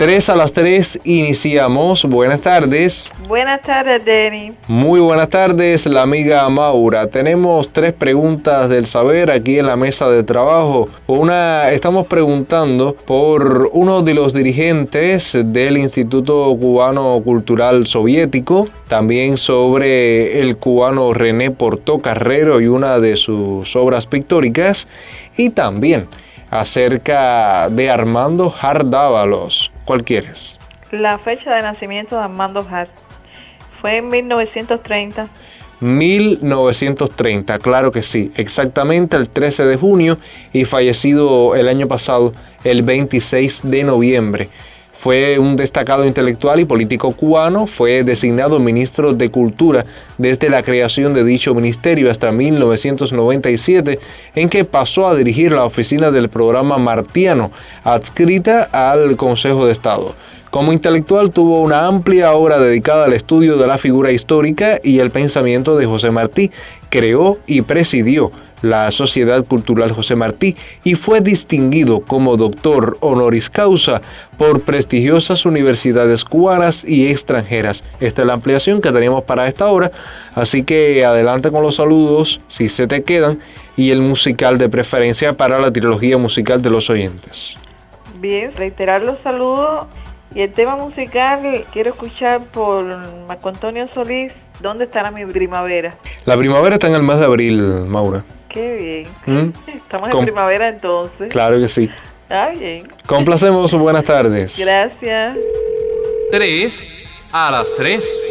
tres a las tres iniciamos. Buenas tardes. Buenas tardes, Denny. Muy buenas tardes, la amiga Maura. Tenemos tres preguntas del saber aquí en la mesa de trabajo. Una, estamos preguntando por uno de los dirigentes del Instituto Cubano Cultural Soviético, también sobre el cubano René Portocarrero y una de sus obras pictóricas, y también acerca de Armando Hardávalos. ¿Cuál quieres? La fecha de nacimiento de Armando Hart fue en mil novecientos treinta. mil novecientos treinta, claro que sí, exactamente el trece de junio, y fallecido el año pasado, el veintiséis de noviembre. Fue un destacado intelectual y político cubano, fue designado ministro de Cultura desde la creación de dicho ministerio hasta mil novecientos noventa y siete, en que pasó a dirigir la oficina del programa Martiano, adscrita al Consejo de Estado. Como intelectual tuvo una amplia obra dedicada al estudio de la figura histórica y el pensamiento de José Martí. Creó y presidió la Sociedad Cultural José Martí y fue distinguido como doctor honoris causa por prestigiosas universidades cubanas y extranjeras. Esta es la ampliación que teníamos para esta hora, así que adelante con los saludos, si se te quedan, y el musical de preferencia para la trilogía musical de los oyentes. Bien, reiterar los saludos. Y el tema musical quiero escuchar por Marco Antonio Solís, ¿Dónde estará mi primavera? La primavera está en el mes de abril, Maura. Qué bien. ¿Mm? Estamos en Com- primavera entonces. Claro que sí. Ah, bien. Complacemos, buenas tardes. Gracias. tres a las tres.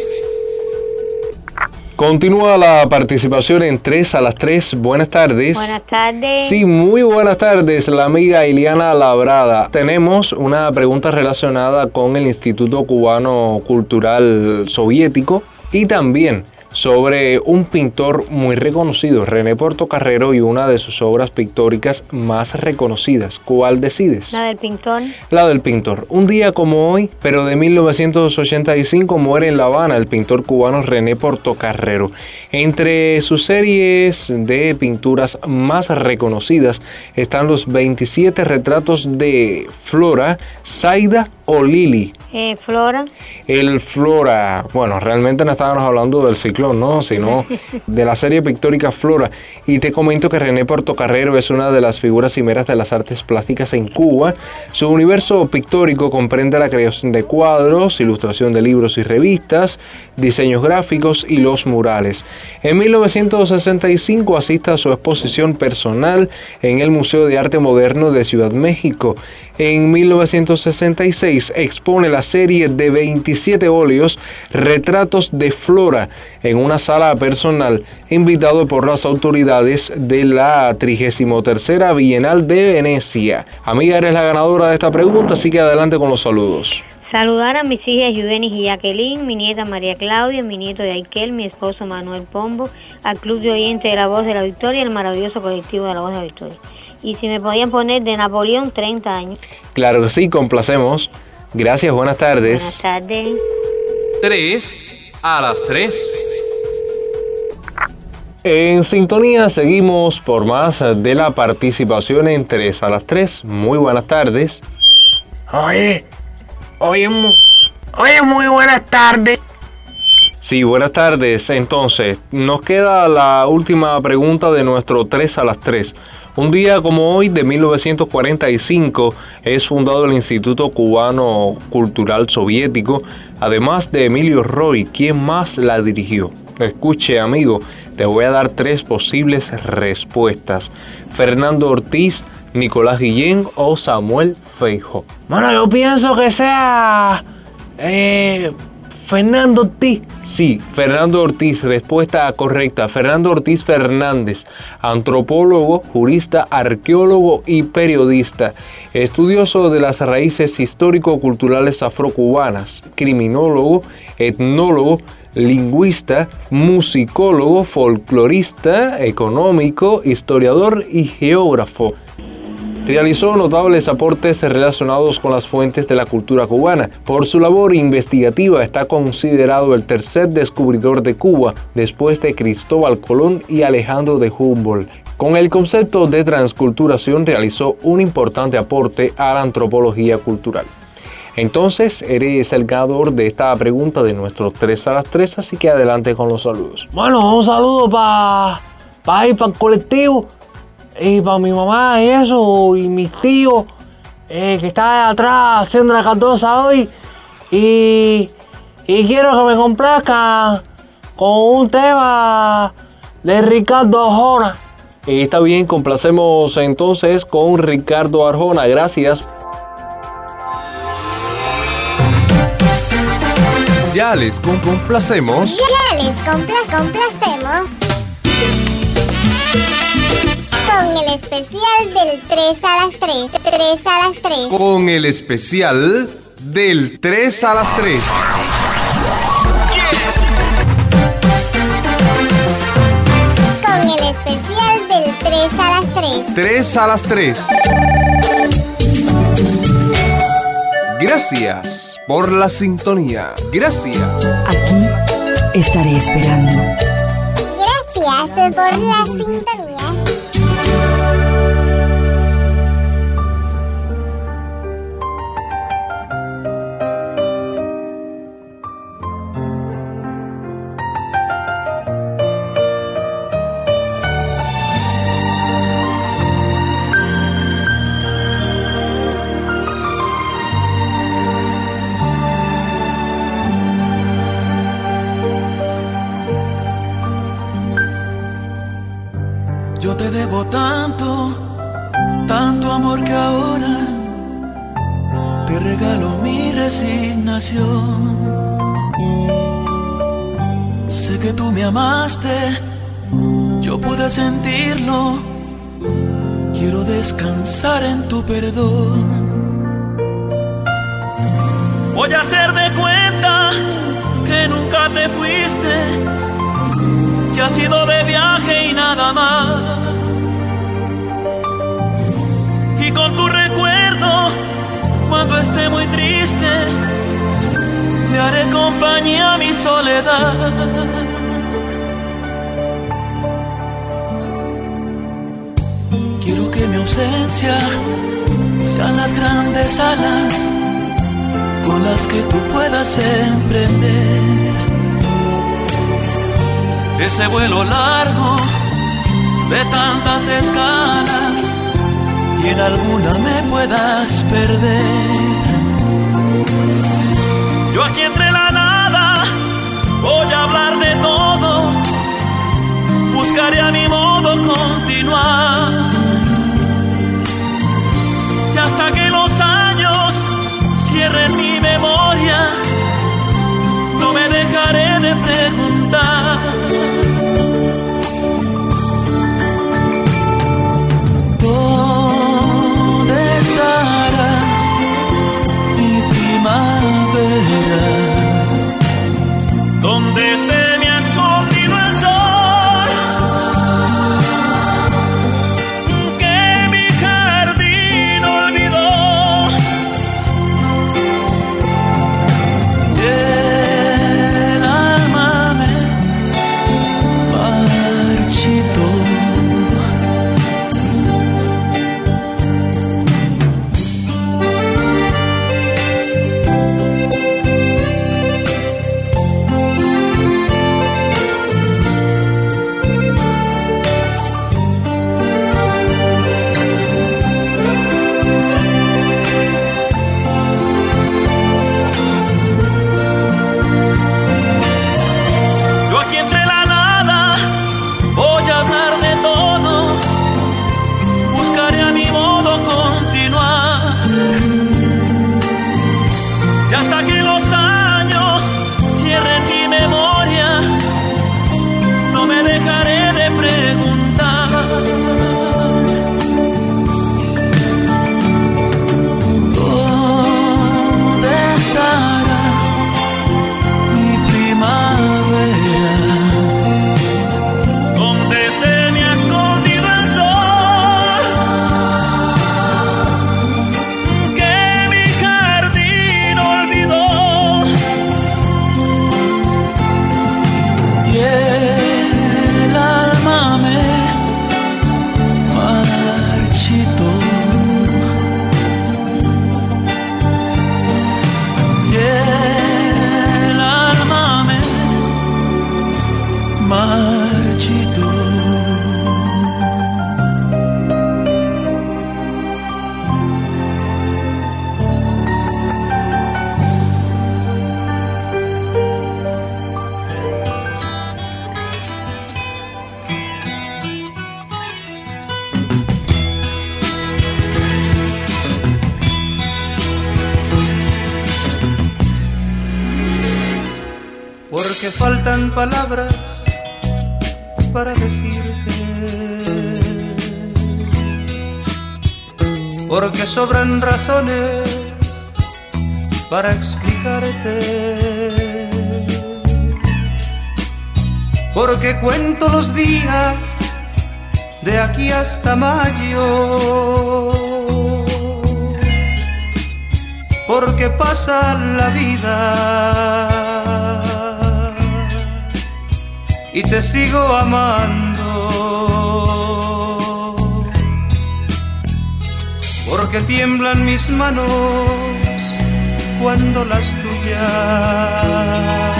Continúa la participación en tres a las tres. Buenas tardes. Buenas tardes. Sí, muy buenas tardes, la amiga Iliana Labrada. Tenemos una pregunta relacionada con el Instituto Cubano Cultural Soviético y también sobre un pintor muy reconocido, René Portocarrero, y una de sus obras pictóricas más reconocidas. ¿Cuál decides? La del pintor. La del pintor. Un día como hoy, pero de mil novecientos ochenta y cinco, muere en La Habana el pintor cubano René Portocarrero. Entre sus series de pinturas más reconocidas están los veintisiete retratos de Flora, Zaida o Lili. Eh, Flora. El Flora, bueno, realmente no estábamos hablando del ciclón, ¿no? Sino de la serie pictórica Flora. Y te comento que René Portocarrero es una de las figuras cimeras de las artes plásticas en Cuba. Su universo pictórico comprende la creación de cuadros, ilustración de libros y revistas, diseños gráficos y los murales. En mil novecientos sesenta y cinco asiste a su exposición personal en el Museo de Arte Moderno de Ciudad México. En mil novecientos sesenta y seis expone la serie de veintisiete óleos Retratos de Flora en una sala personal, invitado por las autoridades de la trigésima tercera Bienal de Venecia. Amiga, eres la ganadora de esta pregunta, así que adelante con los saludos. Saludar a mis hijas Yudenis y Jacqueline, mi nieta María Claudia, mi nieto Yaikel, mi esposo Manuel Pombo, al Club de Oyentes de la Voz de la Victoria, el maravilloso colectivo de la Voz de la Victoria. Y si me podían poner de Napoleón, treinta años. Claro que sí, complacemos. Gracias, buenas tardes. Buenas tardes. tres a las tres. En sintonía seguimos por más de la participación en tres a las tres. Muy buenas tardes. Oye, oye, oye, muy buenas tardes. Sí, buenas tardes. Entonces, nos queda la última pregunta de nuestro tres a las tres. Un día como hoy, de mil novecientos cuarenta y cinco, es fundado el Instituto Cubano Cultural Soviético, además de Emilio Roy, quien más la dirigió. Escuche, amigo, te voy a dar tres posibles respuestas: Fernando Ortiz, Nicolás Guillén o Samuel Feijó. Bueno, yo pienso que sea eh, Fernando Ortiz. Sí, Fernando Ortiz, respuesta correcta. Fernando Ortiz Fernández, antropólogo, jurista, arqueólogo y periodista, estudioso de las raíces histórico-culturales afrocubanas, criminólogo, etnólogo, lingüista, musicólogo, folclorista, económico, historiador y geógrafo. Realizó notables aportes relacionados con las fuentes de la cultura cubana. Por su labor investigativa está considerado el tercer descubridor de Cuba después de Cristóbal Colón y Alejandro de Humboldt. Con el concepto de transculturación realizó un importante aporte a la antropología cultural. Entonces, eres el ganador de esta pregunta de nuestros tres a las tres, así que adelante con los saludos. Bueno, un saludo para pa ir para el colectivo y para mi mamá y eso, y mis tíos eh, que están atrás haciendo la cartosa hoy. Y, y quiero que me complazcan con un tema de Ricardo Arjona. Está bien, complacemos entonces con Ricardo Arjona. Gracias. Ya les complacemos. Ya les compla- complacemos con el especial del tres a las tres. tres a las tres. Con el especial del tres a las tres. Con el especial del tres a las tres. tres a las tres. Gracias por la sintonía. Gracias. Aquí estaré esperando. Gracias por la sintonía. Yo te debo tanto, tanto amor que ahora te regalo mi resignación. Sé que tú me amaste, yo pude sentirlo. Quiero descansar en tu perdón. Voy a hacer de cuenta que nunca te fuiste, que has ido de viaje y nada más. Y con tu recuerdo, cuando esté muy triste, le haré compañía a mi soledad. Quiero que mi ausencia sean las grandes alas con las que tú puedas emprender ese vuelo largo de tantas escalas y en alguna me puedas perder. Yo aquí entre la nada voy a hablar de todo, buscaré a mi modo continuar, y hasta que los años cierren mi memoria no me dejaré de preguntar. ¿Dónde estará mi primavera? ¿Dónde se me ha escondido el sol? Que mi jardín olvidó. El alma me porque faltan palabras para decirte, porque sobran razones para explicarte, porque cuento los días de aquí hasta mayo, porque pasa la vida y te sigo amando, porque tiemblan mis manos cuando las tuyas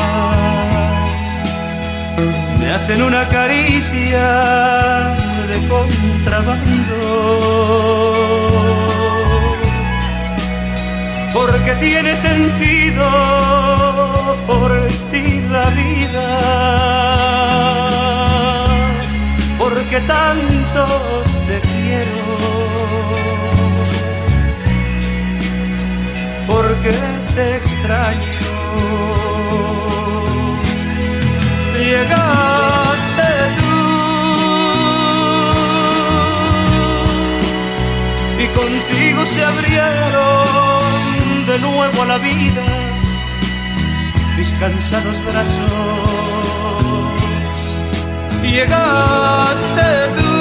me hacen una caricia de contrabando, porque tiene sentido por ti la vida, porque tanto te quiero, porque te extraño. Llegaste tú y contigo se abrieron de nuevo a la vida mis cansados brazos. Llegaste tú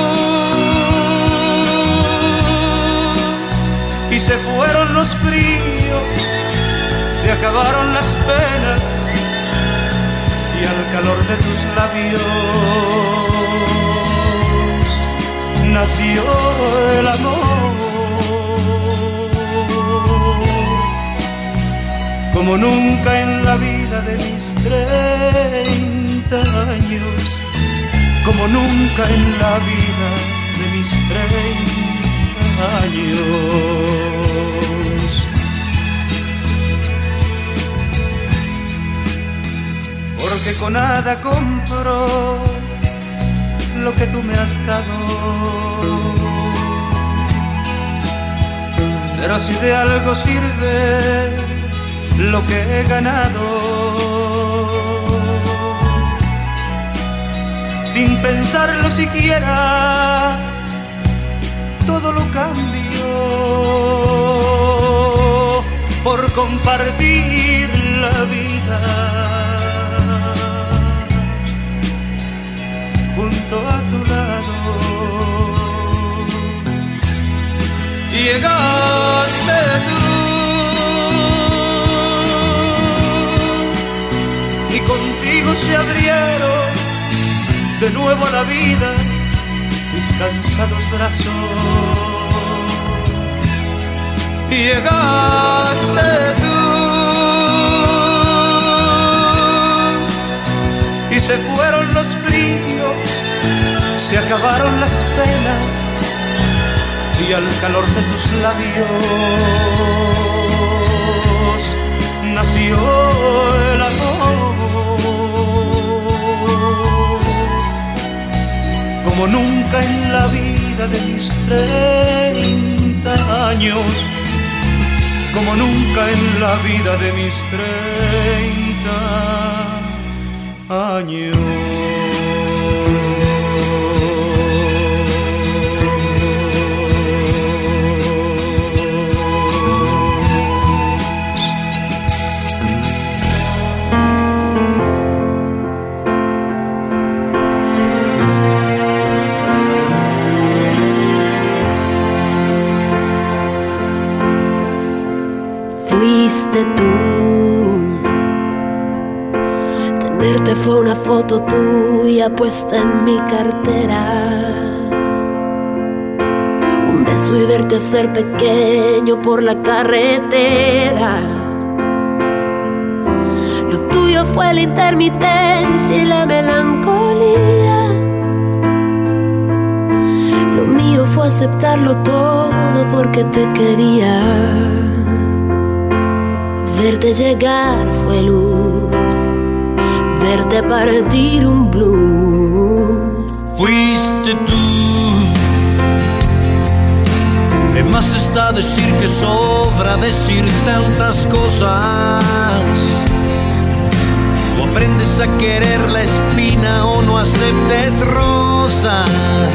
y se fueron los fríos, se acabaron las penas y al calor de tus labios nació el amor. Como nunca en la vida de mis treinta años, como nunca en la vida de mis treinta años. Porque con nada compro lo que tú me has dado, pero si de algo sirve lo que he ganado, sin pensarlo siquiera, todo lo cambio por compartir la vida junto a tu lado. Llegaste tú y contigo se abrieron de nuevo a la vida mis cansados brazos. Llegaste tú y se fueron los fríos, se acabaron las penas y al calor de tus labios nació el amor. Como nunca en la vida de mis treinta años, como nunca en la vida de mis treinta años. Tú, tenerte fue una foto tuya puesta en mi cartera, un beso y verte hacer pequeño por la carretera. Lo tuyo fue la intermitencia y la melancolía, lo mío fue aceptarlo todo porque te quería. Verte llegar fue luz, verte partir un blues. Fuiste tú, de más está decir que sobra decir tantas cosas. aprendes a querer la espina o no aceptes rosas.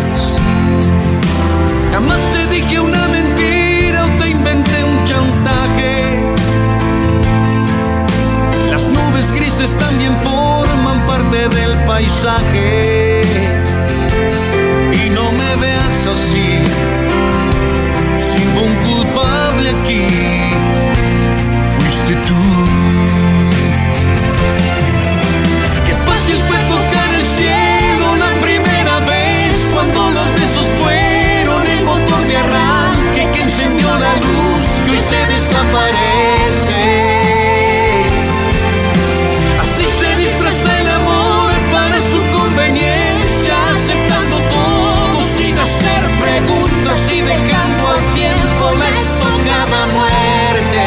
Jamás te dije una mentira o te inventé un chantaje. Las nubes grises también forman parte del paisaje. Y no me veas así, si hubo un culpable aquí, fuiste tú. Qué fácil fue tocar el cielo la primera vez, cuando los besos fueron el motor de arranque que encendió la luz que hoy se desaparece. Así se disfraza el amor para su conveniencia, aceptando todo sin hacer preguntas y dejando al tiempo la estocada muerte.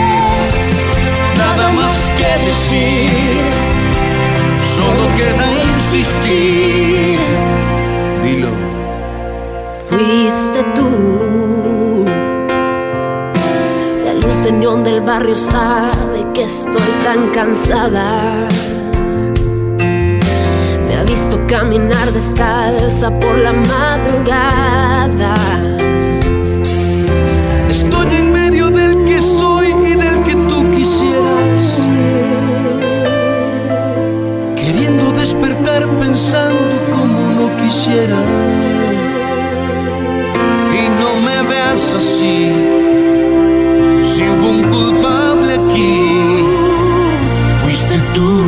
Nada más que decir, solo queda insistir. Dilo. Fuiste tú. La luz de neón del barrio sabe que estoy tan cansada. Me ha visto caminar descalza por la madrugada. Estoy en medio del que soy y del que tú quisieras, queriendo despertar pensando como no quisiera. Y no me veas así, si hubo un culpable aquí, fuiste tú.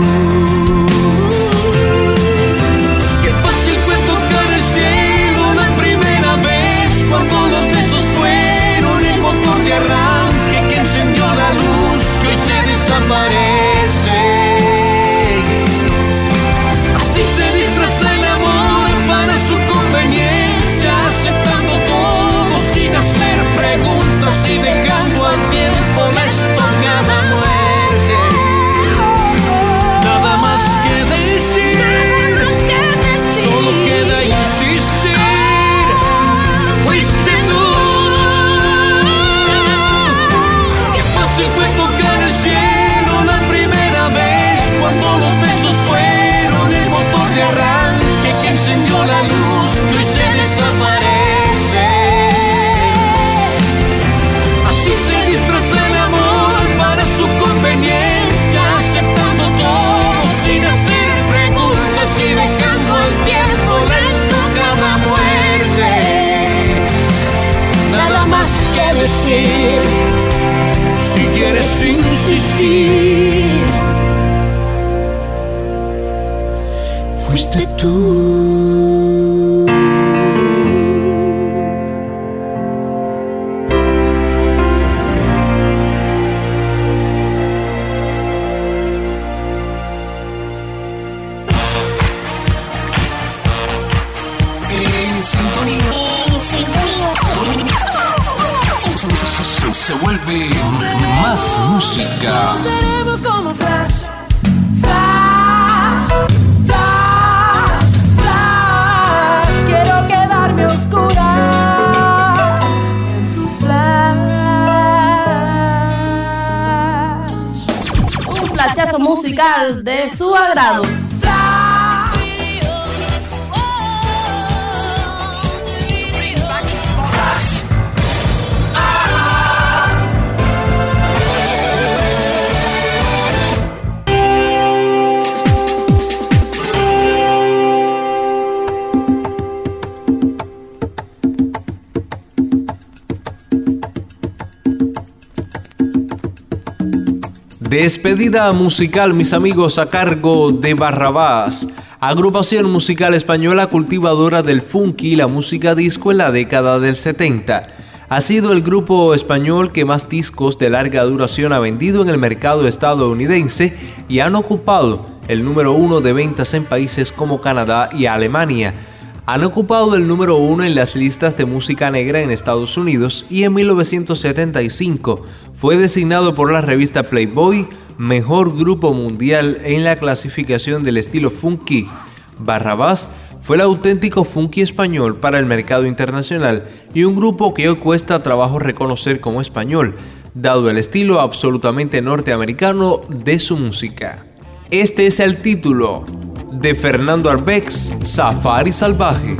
Qué fácil fue tocar el cielo la primera vez, cuando los besos fueron el motor de arranque que encendió la luz que hoy se desaparece. Así se disfraza el amor para su conveniencia, aceptando todo sin hacer preguntas y dejando al tiempo la estocada muerte. Nada más que decir, solo queda insistir, fuiste tú. Qué fácil fue tocar el cielo la primera vez, cuando los besos fueron el motor de arranque que encendió la luz que hoy se desaparece. Así se disfraza el amor para su conveniencia, aceptando todo sin hacer preguntas y dejando al tiempo la estocada muerte. Nada más que decir, si quieres insistir, fuiste tú. En sintonía. Se vuelve más música. Seremos como flash, flash, flash, flash. Quiero quedarme a oscuras en tu flash. Un flashazo musical de su agrado. Despedida musical, mis amigos, a cargo de Barrabás, agrupación musical española cultivadora del funky y la música disco en la década del setenta. Ha sido el grupo español que más discos de larga duración ha vendido en el mercado estadounidense y han ocupado el número uno de ventas en países como Canadá y Alemania. Han ocupado el número uno en las listas de música negra en Estados Unidos y en mil novecientos setenta y cinco fue designado por la revista Playboy Mejor Grupo Mundial en la clasificación del estilo funky. Barrabás fue el auténtico funky español para el mercado internacional y un grupo que hoy cuesta trabajo reconocer como español, dado el estilo absolutamente norteamericano de su música. Este es el título de Fernando Arbex, Safari Salvaje.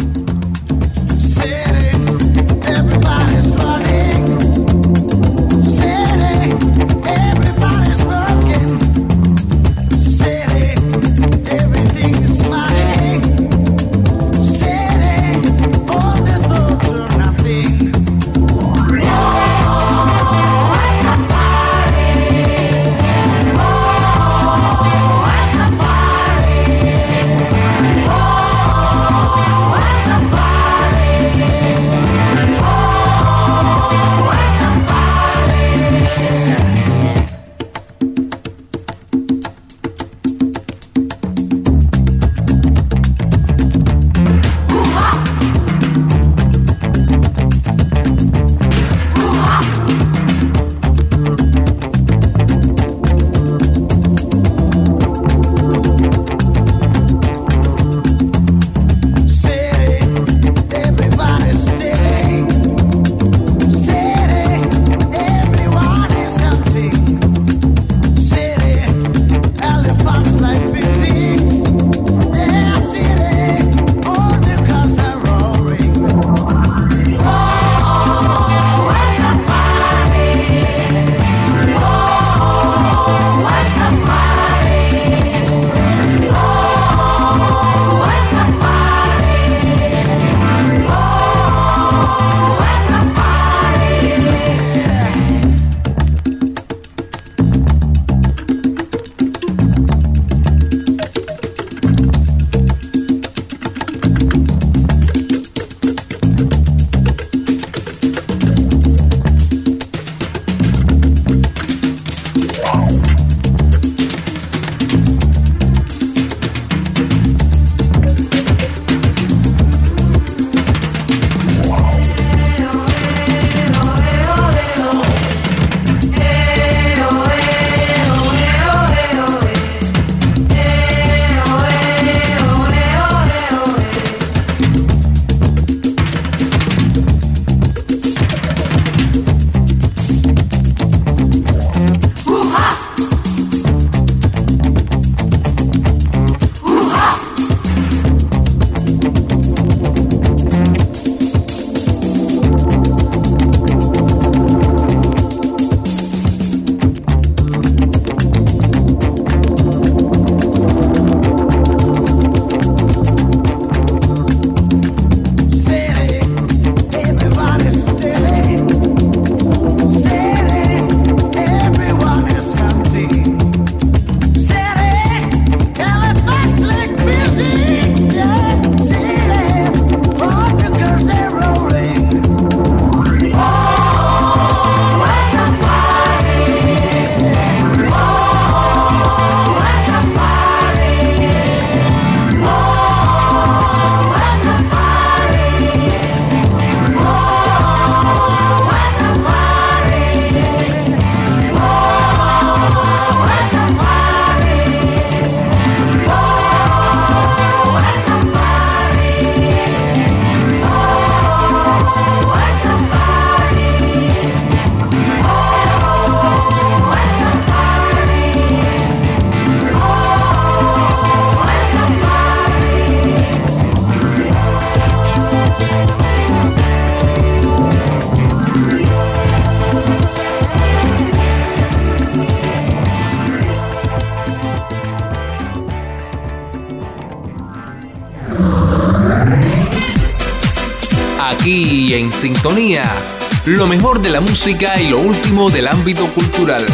Aquí en Sintonía, lo mejor de la música y lo último del ámbito cultural.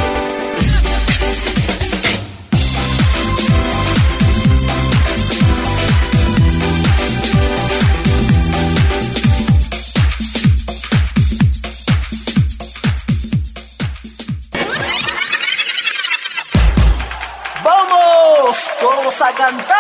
¡Vamos todos a cantar!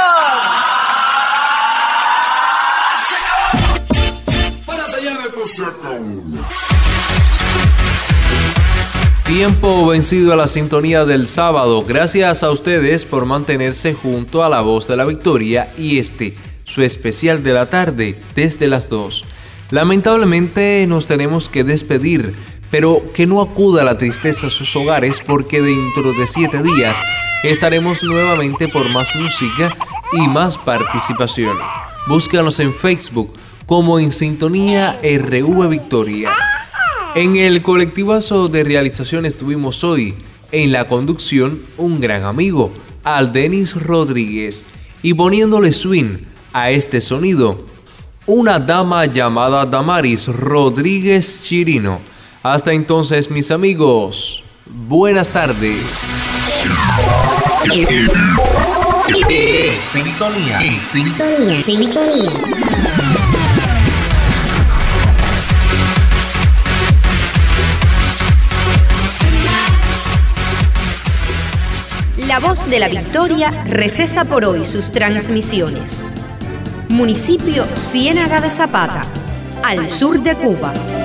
Tiempo vencido a la sintonía del sábado. Gracias a ustedes por mantenerse junto a La Voz de la Victoria y este, su especial de la tarde, desde las dos. Lamentablemente nos tenemos que despedir, pero que no acuda la tristeza a sus hogares, porque dentro de siete días estaremos nuevamente por más música y más participación. Búscanos en Facebook como En Sintonía R V Victoria. En el colectivazo de realización estuvimos hoy en la conducción un gran amigo, Aldenis Rodríguez, y poniéndole swing a este sonido, una dama llamada Damaris Rodríguez Chirino. Hasta entonces, mis amigos, buenas tardes. Sintonía, sintonía, sintonía. La Voz de la Victoria recesa por hoy sus transmisiones. Municipio Ciénaga de Zapata, al sur de Cuba.